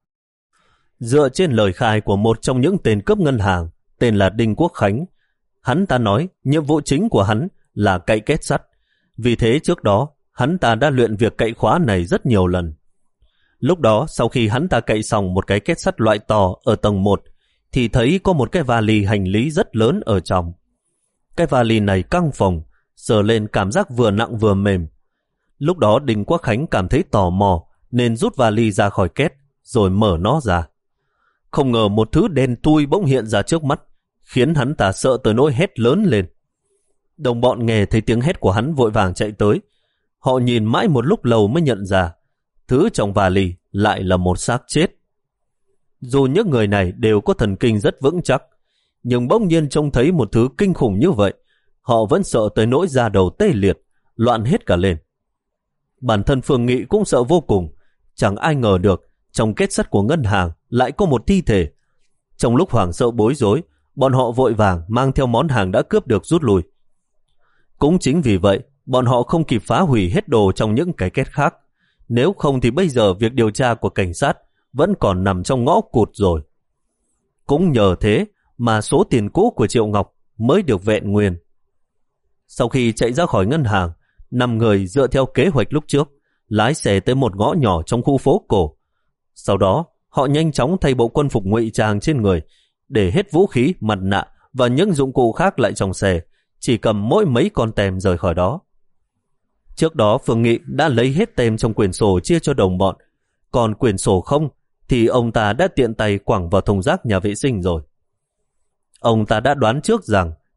Dựa trên lời khai của một trong những tên cướp ngân hàng, tên là Đinh Quốc Khánh, hắn ta nói nhiệm vụ chính của hắn là cậy két sắt. Vì thế trước đó, hắn ta đã luyện việc cậy khóa này rất nhiều lần. Lúc đó, sau khi hắn ta cậy xong một cái két sắt loại to ở tầng một, thì thấy có một cái vali hành lý rất lớn ở trong. Cái vali này căng phồng, sờ lên cảm giác vừa nặng vừa mềm. Lúc đó Đinh Quốc Khánh cảm thấy tò mò nên rút vali ra khỏi két rồi mở nó ra. Không ngờ một thứ đen thui bỗng hiện ra trước mắt, khiến hắn ta sợ tới nỗi hét lớn lên. Đồng bọn nghe thấy tiếng hét của hắn vội vàng chạy tới. Họ nhìn mãi một lúc lâu mới nhận ra thứ trong vali lại là một xác chết. Dù những người này đều có thần kinh rất vững chắc, nhưng bỗng nhiên trông thấy một thứ kinh khủng như vậy, họ vẫn sợ tới nỗi da đầu tê liệt, loạn hết cả lên. Bản thân Phương Nghị cũng sợ vô cùng. Chẳng ai ngờ được trong két sắt của ngân hàng lại có một thi thể. Trong lúc hoảng sợ bối rối, bọn họ vội vàng mang theo món hàng đã cướp được rút lui. Cũng chính vì vậy, bọn họ không kịp phá hủy hết đồ trong những cái két khác. Nếu không thì bây giờ việc điều tra của cảnh sát vẫn còn nằm trong ngõ cụt rồi. Cũng nhờ thế mà số tiền cũ của Triệu Ngọc mới được vẹn nguyên. Sau khi chạy ra khỏi ngân hàng, năm người dựa theo kế hoạch lúc trước, lái xe tới một ngõ nhỏ trong khu phố cổ. Sau đó, họ nhanh chóng thay bộ quân phục ngụy trang trên người, để hết vũ khí, mặt nạ và những dụng cụ khác lại trong xe, chỉ cầm mỗi mấy con tem rời khỏi đó. Trước đó Phương Nghị đã lấy hết tem trong quyển sổ chia cho đồng bọn, còn quyển sổ không thì ông ta đã tiện tay quẳng vào thùng rác nhà vệ sinh rồi. Ông ta đã đoán trước rằng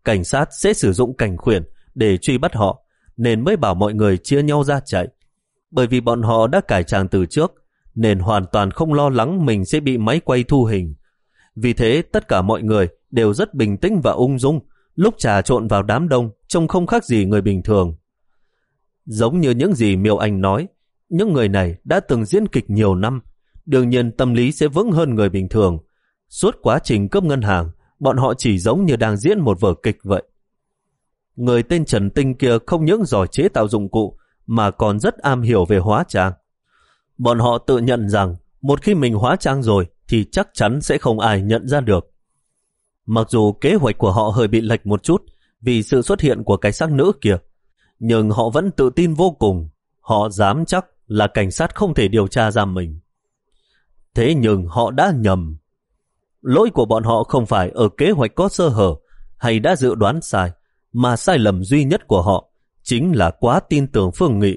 cảnh sát sẽ sử dụng cảnh khuyển để truy bắt họ, nên mới bảo mọi người chia nhau ra chạy. Bởi vì bọn họ đã cải trang từ trước, nên hoàn toàn không lo lắng mình sẽ bị máy quay thu hình. Vì thế tất cả mọi người đều rất bình tĩnh và ung dung, lúc trà trộn vào đám đông trông không khác gì người bình thường. Giống như những gì Miêu Anh nói, những người này đã từng diễn kịch nhiều năm, đương nhiên tâm lý sẽ vững hơn người bình thường. Suốt quá trình cướp ngân hàng, bọn họ chỉ giống như đang diễn một vở kịch vậy. Người tên Trần Tinh kia không những giỏi chế tạo dụng cụ mà còn rất am hiểu về hóa trang. Bọn họ tự nhận rằng một khi mình hóa trang rồi thì chắc chắn sẽ không ai nhận ra được. Mặc dù kế hoạch của họ hơi bị lệch một chút vì sự xuất hiện của cái xác nữ kia, nhưng họ vẫn tự tin vô cùng. Họ dám chắc là cảnh sát không thể điều tra ra mình. Thế nhưng họ đã nhầm. Lỗi của bọn họ không phải ở kế hoạch có sơ hở hay đã dự đoán sai, mà sai lầm duy nhất của họ chính là quá tin tưởng Phương Nghị.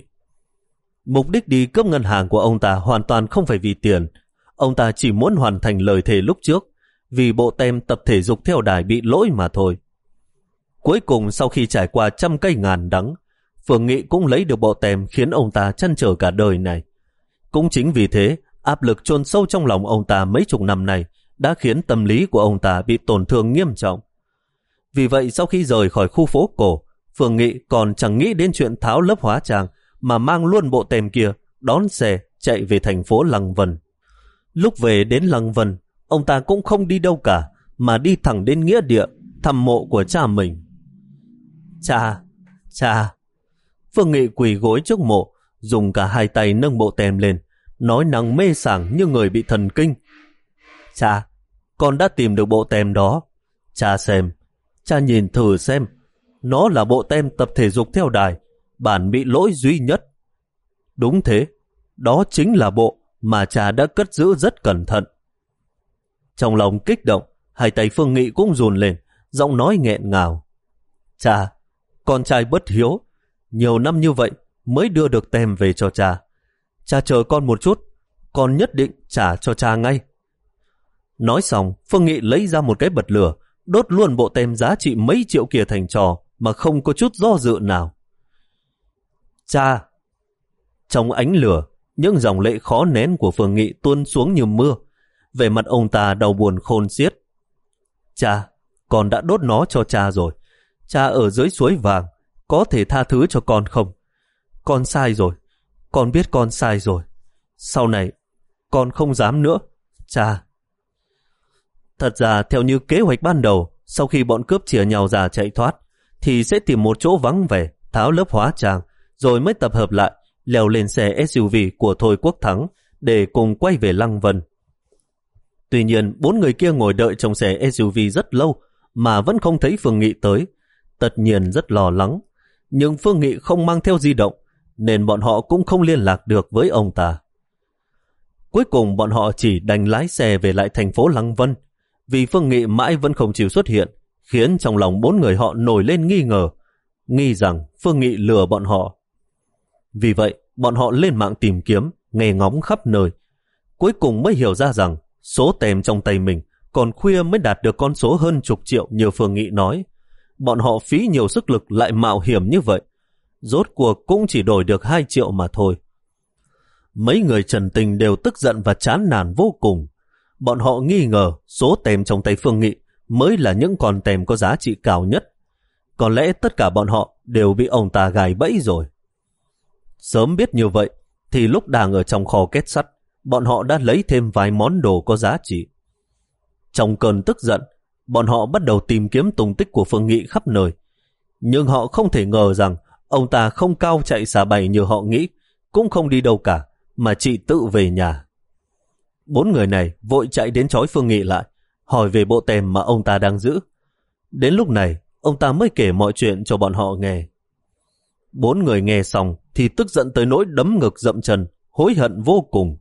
Mục đích đi cướp ngân hàng của ông ta hoàn toàn không phải vì tiền. Ông ta chỉ muốn hoàn thành lời thề lúc trước, vì bộ tem tập thể dục theo đài bị lỗi mà thôi. Cuối cùng sau khi trải qua trăm cây ngàn đắng, Phương Nghị cũng lấy được bộ tem khiến ông ta trăn trở cả đời này. Cũng chính vì thế, áp lực chôn sâu trong lòng ông ta mấy chục năm này đã khiến tâm lý của ông ta bị tổn thương nghiêm trọng. Vì vậy sau khi rời khỏi khu phố cổ, Phương Nghị còn chẳng nghĩ đến chuyện tháo lớp hóa trang mà mang luôn bộ tem kia, đón xe chạy về thành phố Lăng Vân. Lúc về đến Lăng Vân, ông ta cũng không đi đâu cả mà đi thẳng đến nghĩa địa thăm mộ của cha mình. Cha, cha. Phương Nghị quỳ gối trước mộ, dùng cả hai tay nâng bộ tem lên, nói năng mê sảng như người bị thần kinh. Cha, con đã tìm được bộ tem đó. Cha xem, cha nhìn thử xem. Nó là bộ tem tập thể dục theo đài, bản bị lỗi duy nhất. Đúng thế, đó chính là bộ mà cha đã cất giữ rất cẩn thận. Trong lòng kích động, hai tay Phương Nghị cũng run lên, giọng nói nghẹn ngào. Cha, con trai bất hiếu, nhiều năm như vậy mới đưa được tem về cho cha. Cha chờ con một chút, con nhất định trả cho cha ngay. Nói xong, Phương Nghị lấy ra một cái bật lửa, đốt luôn bộ tem giá trị mấy triệu kia thành trò mà không có chút do dự nào. Cha! Trong ánh lửa, những dòng lệ khó nén của Phương Nghị tuôn xuống như mưa. Về mặt ông ta đau buồn khôn xiết. Cha, con đã đốt nó cho cha rồi. Cha ở dưới suối vàng, có thể tha thứ cho con không? Con sai rồi, con biết con sai rồi. Sau này, con không dám nữa, cha. Thật ra theo như kế hoạch ban đầu, sau khi bọn cướp chia nhau ra chạy thoát, thì sẽ tìm một chỗ vắng vẻ, tháo lớp hóa trang, rồi mới tập hợp lại, leo lên xe ét u vê của Thôi Quốc Thắng để cùng quay về Lăng Vân. Tuy nhiên, bốn người kia ngồi đợi trong xe ét u vê rất lâu mà vẫn không thấy Phương Nghị tới. Tất nhiên rất lo lắng, nhưng Phương Nghị không mang theo di động, nên bọn họ cũng không liên lạc được với ông ta. Cuối cùng bọn họ chỉ đành lái xe về lại thành phố Lăng Vân, vì Phương Nghị mãi vẫn không chịu xuất hiện, khiến trong lòng bốn người họ nổi lên nghi ngờ, nghi rằng Phương Nghị lừa bọn họ. Vì vậy, bọn họ lên mạng tìm kiếm, nghe ngóng khắp nơi. Cuối cùng mới hiểu ra rằng số tem trong tay mình còn khuya mới đạt được con số hơn chục triệu như Phương Nghị nói. Bọn họ phí nhiều sức lực lại mạo hiểm như vậy, rốt cuộc cũng chỉ đổi được hai triệu mà thôi. Mấy người Trần Tình đều tức giận và chán nản vô cùng. Bọn họ nghi ngờ số tem trong tay Phương Nghị mới là những con tem có giá trị cao nhất. Có lẽ tất cả bọn họ đều bị ông ta gài bẫy rồi. Sớm biết như vậy, thì lúc đang ở trong kho két sắt, bọn họ đã lấy thêm vài món đồ có giá trị. Trong cơn tức giận, bọn họ bắt đầu tìm kiếm tung tích của Phương Nghị khắp nơi. Nhưng họ không thể ngờ rằng ông ta không cao chạy xả bày như họ nghĩ, cũng không đi đâu cả, mà chỉ tự về nhà. Bốn người này vội chạy đến trói Phương Nghị lại, hỏi về bộ tem mà ông ta đang giữ. Đến lúc này, ông ta mới kể mọi chuyện cho bọn họ nghe. Bốn người nghe xong thì tức giận tới nỗi đấm ngực dậm chân, hối hận vô cùng.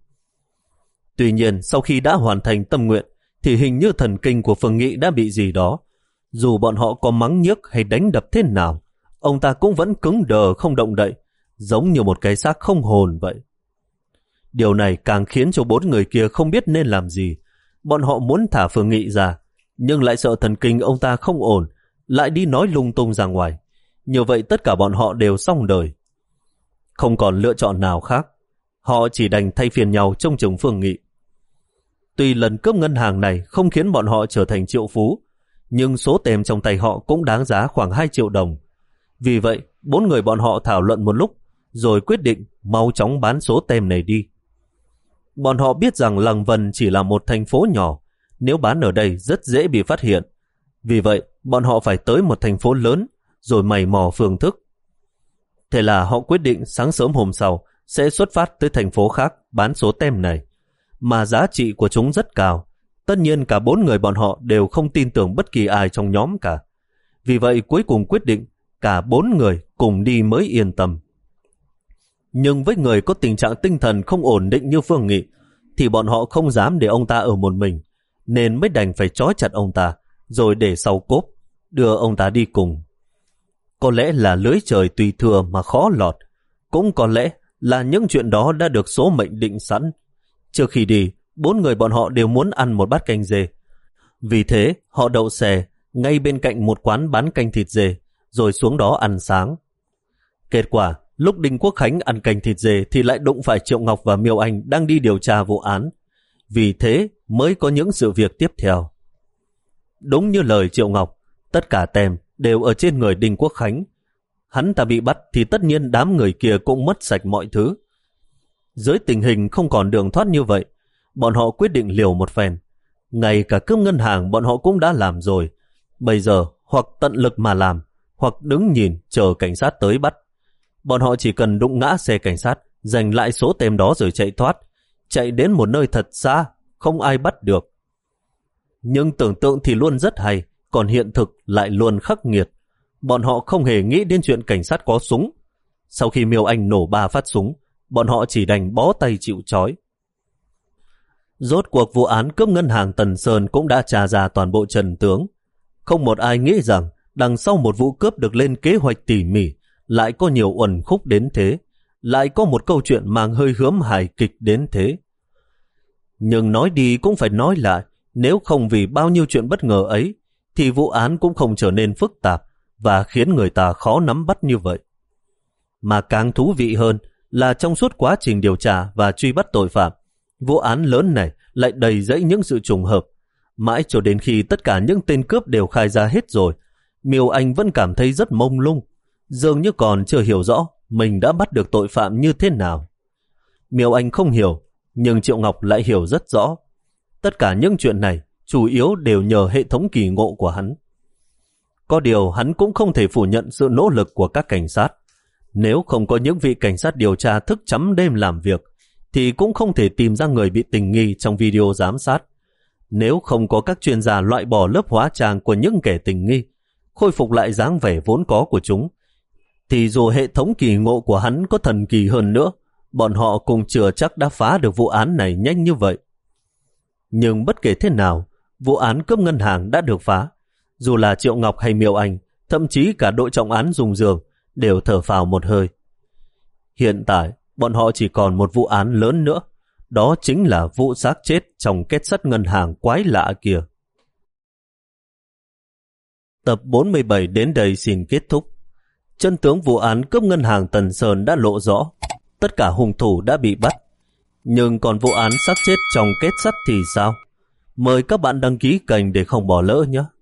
Tuy nhiên, sau khi đã hoàn thành tâm nguyện, thì hình như thần kinh của Phương Nghị đã bị gì đó. Dù bọn họ có mắng nhiếc hay đánh đập thế nào, ông ta cũng vẫn cứng đờ không động đậy, giống như một cái xác không hồn vậy. Điều này càng khiến cho bốn người kia không biết nên làm gì. Bọn họ muốn thả Phương Nghị ra, nhưng lại sợ thần kinh ông ta không ổn, lại đi nói lung tung ra ngoài. Như vậy tất cả bọn họ đều xong đời. Không còn lựa chọn nào khác, họ chỉ đành thay phiên nhau trông chừng Phương Nghị. Tuy lần cướp ngân hàng này không khiến bọn họ trở thành triệu phú, nhưng số tem trong tay họ cũng đáng giá khoảng hai triệu đồng. Vì vậy, bốn người bọn họ thảo luận một lúc, rồi quyết định mau chóng bán số tem này đi. Bọn họ biết rằng Lăng Vân chỉ là một thành phố nhỏ, nếu bán ở đây rất dễ bị phát hiện. Vì vậy, bọn họ phải tới một thành phố lớn, rồi mày mò phương thức. Thế là họ quyết định sáng sớm hôm sau sẽ xuất phát tới thành phố khác bán số tem này. Mà giá trị của chúng rất cao. Tất nhiên cả bốn người bọn họ đều không tin tưởng bất kỳ ai trong nhóm cả. Vì vậy cuối cùng quyết định cả bốn người cùng đi mới yên tâm. Nhưng với người có tình trạng tinh thần không ổn định như Phương Nghị, thì bọn họ không dám để ông ta ở một mình, nên mới đành phải trói chặt ông ta, rồi để sau cốp, đưa ông ta đi cùng. Có lẽ là lưới trời tùy thừa mà khó lọt, cũng có lẽ là những chuyện đó đã được số mệnh định sẵn. Trước khi đi, bốn người bọn họ đều muốn ăn một bát canh dê. Vì thế, họ đậu xe ngay bên cạnh một quán bán canh thịt dê, rồi xuống đó ăn sáng. Kết quả, lúc Đinh Quốc Khánh ăn canh thịt dê thì lại đụng phải Triệu Ngọc và Miêu Anh đang đi điều tra vụ án. Vì thế mới có những sự việc tiếp theo. Đúng như lời Triệu Ngọc, tất cả tem đều ở trên người Đinh Quốc Khánh. Hắn ta bị bắt thì tất nhiên đám người kia cũng mất sạch mọi thứ. Dưới tình hình không còn đường thoát như vậy, bọn họ quyết định liều một phen. Ngay cả cướp ngân hàng bọn họ cũng đã làm rồi. Bây giờ hoặc tận lực mà làm, hoặc đứng nhìn chờ cảnh sát tới bắt. Bọn họ chỉ cần đụng ngã xe cảnh sát, giành lại số tem đó rồi chạy thoát, chạy đến một nơi thật xa, không ai bắt được. Nhưng tưởng tượng thì luôn rất hay, còn hiện thực lại luôn khắc nghiệt. Bọn họ không hề nghĩ đến chuyện cảnh sát có súng. Sau khi Miêu Anh nổ ba phát súng, bọn họ chỉ đành bó tay chịu trói. Rốt cuộc vụ án cướp ngân hàng Tần Sơn cũng đã tra ra toàn bộ chân tướng. Không một ai nghĩ rằng đằng sau một vụ cướp được lên kế hoạch tỉ mỉ lại có nhiều uẩn khúc đến thế, lại có một câu chuyện mang hơi hướng hài kịch đến thế. Nhưng nói đi cũng phải nói lại, nếu không vì bao nhiêu chuyện bất ngờ ấy, thì vụ án cũng không trở nên phức tạp và khiến người ta khó nắm bắt như vậy. Mà càng thú vị hơn là trong suốt quá trình điều tra và truy bắt tội phạm, vụ án lớn này lại đầy dẫy những sự trùng hợp. Mãi cho đến khi tất cả những tên cướp đều khai ra hết rồi, Miêu Anh vẫn cảm thấy rất mông lung, dường như còn chưa hiểu rõ mình đã bắt được tội phạm như thế nào. Miêu Anh không hiểu, nhưng Triệu Ngọc lại hiểu rất rõ. Tất cả những chuyện này chủ yếu đều nhờ hệ thống kỳ ngộ của hắn. Có điều hắn cũng không thể phủ nhận sự nỗ lực của các cảnh sát. Nếu không có những vị cảnh sát điều tra thức trắng đêm làm việc, thì cũng không thể tìm ra người bị tình nghi trong video giám sát. Nếu không có các chuyên gia loại bỏ lớp hóa trang của những kẻ tình nghi, khôi phục lại dáng vẻ vốn có của chúng, thì dù hệ thống kỳ ngộ của hắn có thần kỳ hơn nữa, bọn họ cũng chưa chắc đã phá được vụ án này nhanh như vậy. Nhưng bất kể thế nào, vụ án cướp ngân hàng đã được phá. Dù là Triệu Ngọc hay Miêu Anh, thậm chí cả đội trọng án Dùng Giường đều thở phào một hơi. Hiện tại, bọn họ chỉ còn một vụ án lớn nữa, đó chính là vụ xác chết trong kết sắt ngân hàng quái lạ kia. Tập bốn mươi bảy đến đây xin kết thúc. Chân tướng vụ án cướp ngân hàng Tần Sơn đã lộ rõ, tất cả hung thủ đã bị bắt. Nhưng còn vụ án xác chết trong kết sắt thì sao? Mời các bạn đăng ký kênh để không bỏ lỡ nhé.